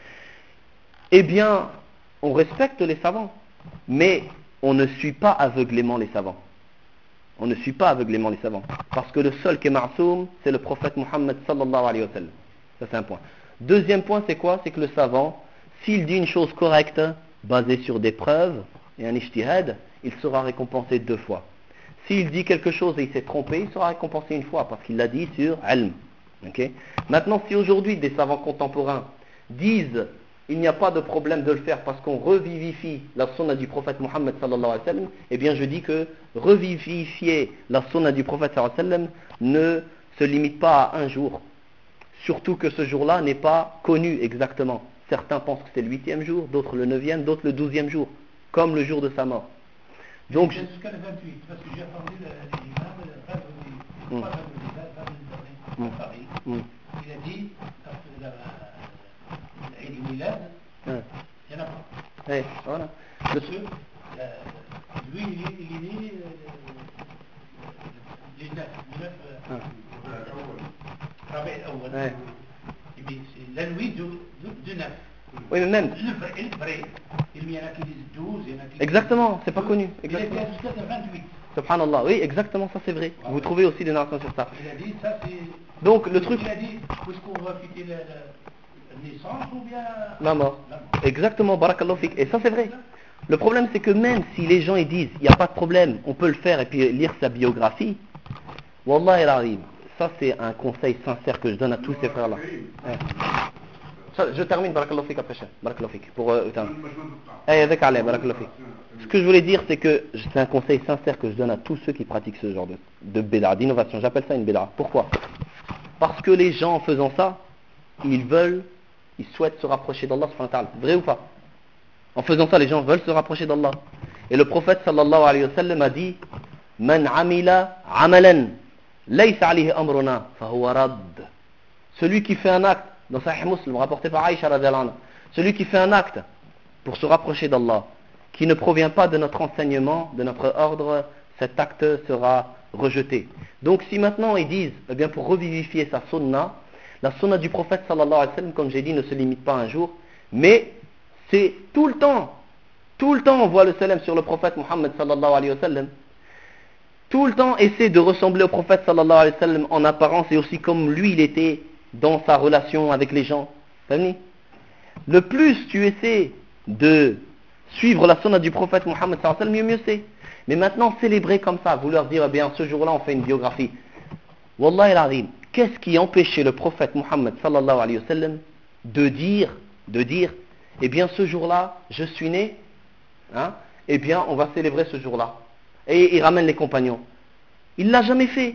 Eh bien, on respecte les savants, mais on ne suit pas aveuglément les savants. On ne suit pas aveuglément les savants. Parce que le seul qui est ma'soum, c'est le prophète Mohammed sallallahu alayhi wa sallam. Ça c'est un point. Deuxième point, c'est quoi? C'est que le savant, s'il dit une chose correcte, basée sur des preuves, et un ijtihad, il sera récompensé deux fois. S'il dit quelque chose et il s'est trompé, il sera récompensé une fois, parce qu'il l'a dit sur ilm. Okay? Maintenant, si aujourd'hui des savants contemporains disent il n'y a pas de problème de le faire parce qu'on revivifie la sunna du prophète Mohammed sallallahu alayhi wa sallam, eh bien je dis que revivifier la sunna du prophète sallallahu alayhi wa sallam ne se limite pas à un jour. Surtout que ce jour-là n'est pas connu exactement. Certains pensent que c'est le huitième jour, d'autres le neuvième, d'autres le douzième jour, comme le jour de sa mort. Donc, jusqu'à le vingt-huit, parce que j'ai entendu l'imam, Mm. à Paris. Mm. Il a dit, l'Aïd Milad, Ouais. il n'y en a pas. Ouais, voilà. Parce Le- que euh, lui, il est, il est né euh, le neuf, le neuf, Ah. euh, Rabi' al-Awwal. Ouais. Et puis c'est la nuit du, du, du neuf. Oui, mais même. Le vrai, le vrai, il y en a qui disent douze, il y en a qui disent Exactement, c'est pas douze. connu. Il a Exactement. dit jusqu'à vingt-huit. Subhanallah, oui, exactement, ça c'est vrai. Ah Vous ouais. trouvez aussi des narrations sur ça. Il a dit, ça c'est... Donc, le truc- Il a dit, est-ce qu'on va fêter la, la- la naissance ou bien... La mort. La mort. Exactement, barakallahu fik. Et ça c'est vrai. Le problème c'est que même si les gens ils disent, il n'y a pas de problème, on peut le faire et puis lire sa biographie, Wallah il arrive. Ça c'est un conseil sincère que je donne à tous ces frères-là. Ouais. Ça, je termine, barakallahu fik après, barakallahu fik. Pour, euh, attends. Eh, avec Allah, barakallahu fik. Ce que je voulais dire, c'est que c'est un conseil sincère que je donne à tous ceux qui pratiquent ce genre de, de béda, d'innovation. J'appelle ça une béda. Pourquoi? Parce que les gens, en faisant ça, ils veulent, ils souhaitent se rapprocher d'Allah subhanahu wa ta'ala. Vrai ou pas? En faisant ça, les gens veulent se rapprocher d'Allah. Et le prophète sallallahu alayhi wa sallam a dit, Man amila amalan, laysa alayhi amruna, fahuwa radd. Celui qui fait un acte, dans Sahih Muslim, rapporté par Aïcha radhiyallahu anha, celui qui fait un acte pour se rapprocher d'Allah, qui ne provient pas de notre enseignement, de notre ordre, cet acte sera rejeté. Donc si maintenant ils disent, eh bien pour revivifier sa sunna, la sunna du prophète sallallahu alayhi wa sallam, comme j'ai dit, ne se limite pas à un jour, mais c'est tout le temps, tout le temps on voit le salam sur le prophète Muhammad sallallahu alayhi wa sallam, tout le temps essaie de ressembler au prophète sallallahu alayhi wa sallam en apparence et aussi comme lui il était dans sa relation avec les gens. T'as vu? Le plus tu essaies de suivre la sunna du prophète Muhammad sallallahu alayhi wa sallam, mieux mieux c'est. Mais maintenant célébrer comme ça, vouloir dire, eh bien ce jour-là on fait une biographie. Wallah il arrive. Qu'est-ce qui empêchait le prophète Muhammad sallallahu alayhi wa sallam de dire, de dire, eh bien ce jour-là, je suis né, hein, eh bien on va célébrer ce jour-là. Et il ramène les compagnons. Il ne l'a jamais fait.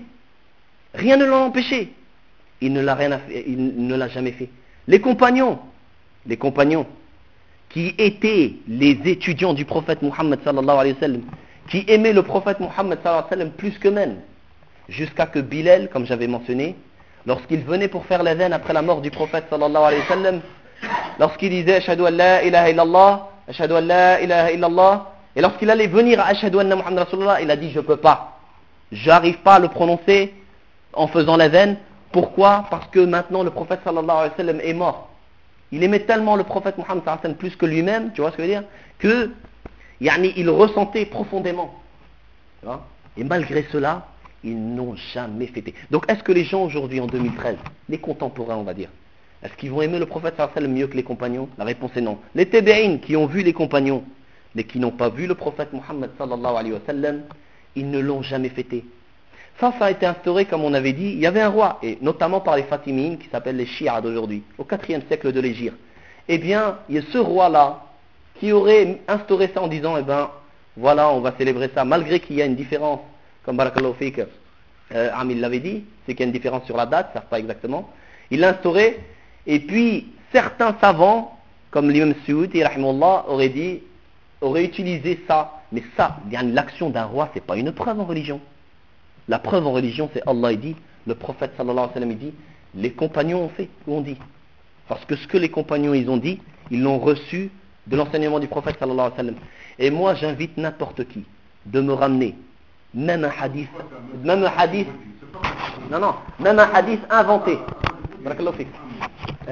Rien ne l'a empêché. Il ne l'a rien à fait, il ne l'a jamais fait. Les compagnons, les compagnons qui étaient les étudiants du prophète Muhammad sallallahu alayhi wa sallam, qui aimaient le prophète Muhammad sallallahu alayhi wa sallam plus qu'eux-mêmes, jusqu'à que Bilal, comme j'avais mentionné, lorsqu'il venait pour faire l'adhan après la mort du prophète sallallahu alayhi wa sallam, lorsqu'il disait Ashhadu an la ilaha illallah, Ashhadu an la ilaha illallah, et lorsqu'il allait venir à Ashhadu anna Muhammad Rasulullah, il a dit je peux pas, j'arrive pas à le prononcer en faisant l'adhan. Pourquoi? Parce que maintenant le prophète sallallahu alayhi wa sallam est mort. Il aimait tellement le prophète Muhammad sallallahu alayhi wa sallam plus que lui-même, tu vois ce que je veux dire, que yani, il ressentait profondément. Tu vois? Et malgré cela, ils n'ont jamais fêté. Donc est-ce que les gens aujourd'hui en deux mille treize, les contemporains on va dire, est-ce qu'ils vont aimer le prophète sallallahu alayhi wa sallam mieux que les compagnons? La réponse est non. Les tabi'in qui ont vu les compagnons, mais qui n'ont pas vu le prophète Muhammad sallallahu alayhi wa sallam, ils ne l'ont jamais fêté. Ça, ça a été instauré, comme on avait dit, il y avait un roi, et notamment par les Fatimines, qui s'appellent les Shia d'aujourd'hui, au quatrième siècle de l'Hégire. Eh bien, il y a ce roi-là, qui aurait instauré ça en disant, eh bien, voilà, on va célébrer ça, malgré qu'il y a une différence, comme Barakallahu Fik, euh, Amil l'avait dit, c'est qu'il y a une différence sur la date, ça pas exactement. Il l'a instauré, et puis, certains savants, comme l'imam Suudi, rahimahullah, auraient dit, auraient utilisé ça, mais ça, bien l'action d'un roi, c'est pas une preuve en religion. La preuve en religion, c'est Allah, il dit, le prophète sallallahu alayhi wa sallam, il dit, les compagnons ont fait, ou ont dit. Parce que ce que les compagnons, ils ont dit, ils l'ont reçu de l'enseignement du prophète sallallahu alayhi wa sallam. Et moi, j'invite n'importe qui de me ramener, même un hadith, même un hadith, non, non, même un hadith inventé. Barakallahu fik. Eh.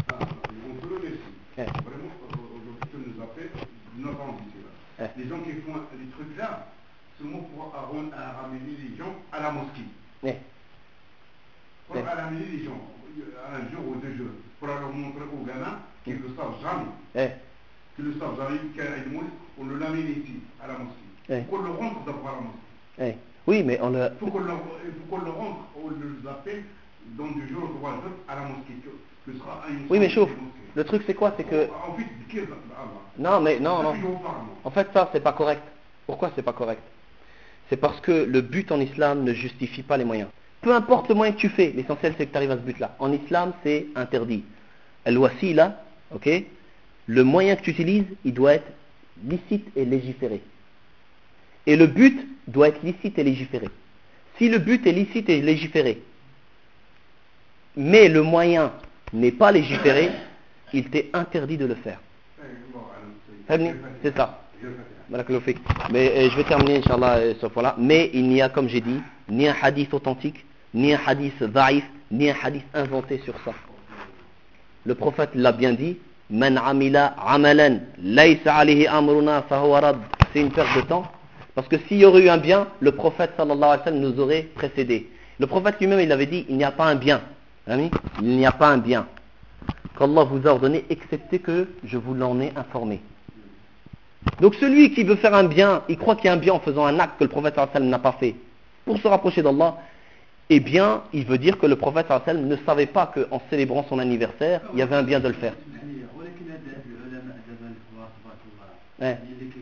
On peut le laisser. Eh. Vraiment, aujourd'hui, tu nous appelles, nous n'avons pas envie de cela. Eh. Les gens qui font des trucs là, seulement pour arron- à ramener les gens à la mosquée. Eh. Pour Eh. ramener les gens, un jour ou deux jours, pour leur montrer aux gamins qu'ils ne le savent jamais. Eh. Qu'ils ne le savent jamais, qu'il on le l'amène ici, à la mosquée. Il Eh. faut qu'on le rentre d'abord à la mosquée. Eh. Oui, mais on le... Il faut qu'on le, il faut qu'on le rentre, on les appelle dans deux jours, trois jours, à la mosquée. Que, que sera une Oui, mais chauffe. chauffe. Le truc, c'est quoi? C'est que... En fait, qui est Allah? Non, mais non, C'est non. ça que je vous parle, moi. En fait, ça, c'est pas correct. Pourquoi c'est pas correct? C'est parce que le but en islam ne justifie pas les moyens. Peu importe le moyen que tu fais, l'essentiel c'est que tu arrives à ce but-là. En islam, c'est interdit. Al-wasila, ok? Le moyen que tu utilises, il doit être licite et légiféré. Et le but doit être licite et légiféré. Si le but est licite et légiféré, mais le moyen n'est pas légiféré, il t'est interdit de le faire. C'est ça. Mais euh, je vais terminer, Inch'Allah, euh, ce point-là. Mais il n'y a, comme j'ai dit, ni un hadith authentique, ni un hadith dhaïf, ni un hadith inventé sur ça. Le prophète l'a bien dit, Man amila amalan, laysa alayhi amruna fahuwa rad. C'est une perte de temps. Parce que s'il y aurait eu un bien, le prophète sallallahu alayhi wa sallam nous aurait précédé. Le prophète lui-même, il avait dit, il n'y a pas un bien. Ami, il n'y a pas un bien qu'Allah vous a ordonné, excepté que je vous l'en ai informé. Donc celui qui veut faire un bien, il croit qu'il y a un bien en faisant un acte que le prophète sallallahu alayhi wa sallam n'a pas fait, pour se rapprocher d'Allah, eh bien, il veut dire que le prophète sallallahu alayhi wa sallam ne savait pas qu'en célébrant son anniversaire, il y avait un bien de le faire. Ouais.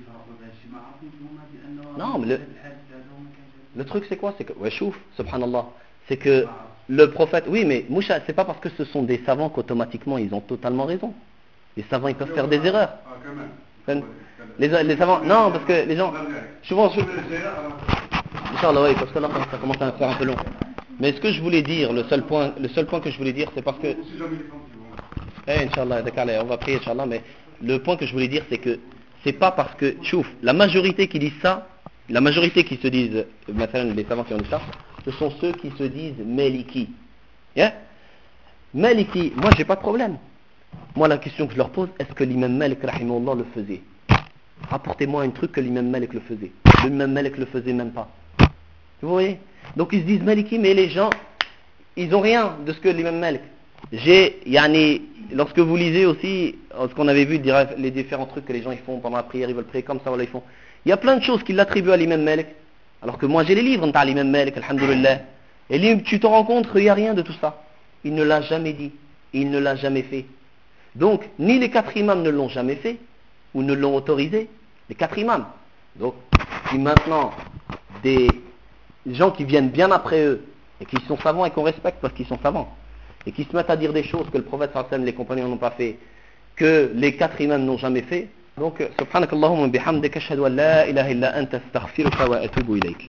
Non, mais le, le truc c'est quoi? C'est que, ouais, chouf, subhanallah, c'est que le prophète, oui, mais Moucha, c'est pas parce que ce sont des savants qu'automatiquement ils ont totalement raison. Les savants, ils peuvent faire des erreurs. Les, les savants, non, parce que les gens, souvent, je, Inch'Allah, oui, parce que là, ça commence à faire un peu long. Mais ce que je voulais dire, le seul point, le seul point que je voulais dire, c'est parce que, eh, Inch'Allah, d'accord, on va prier, Inch'Allah, mais le point que je voulais dire, c'est que c'est pas parce que, chouf, la majorité qui disent ça, la majorité qui se disent, maintenant les savants qui ont dit ça, ce sont ceux qui se disent Maliki. Yeah? Maliki, moi j'ai pas de problème. Moi la question que je leur pose, est-ce que l'imam Malik rahimahullah le faisait? Rapportez-moi un truc que l'imam Malik le faisait. L'imam Malik le faisait même pas. Vous voyez? Donc ils se disent Maliki, mais les gens, ils ont rien de ce que l'imam Malik. J'ai, yani, lorsque vous lisez aussi, ce qu'on avait vu, les différents trucs que les gens ils font pendant la prière, ils veulent prier comme ça, voilà, ils font. Il y a plein de choses qu'ils l'attribuent à l'imam Malik. Alors que moi j'ai les livres, t'as l'imam Malik, alhamdoulilah. Et tu te rends compte qu'il n'y a rien de tout ça. Il ne l'a jamais dit. Il ne l'a jamais fait. Donc, ni les quatre imams ne l'ont jamais fait, ou ne l'ont autorisé. Les quatre imams. Donc, si maintenant, des gens qui viennent bien après eux, et qui sont savants et qu'on respecte parce qu'ils sont savants, et qui se mettent à dire des choses que le prophète sallallahu alayhi wa sallam, les compagnons n'ont pas fait, que les quatre imams n'ont jamais fait, donc, subhanakallahumma bihamdika ashhadu an la ilaha illa anta astaghfiruka wa atubu ilayk.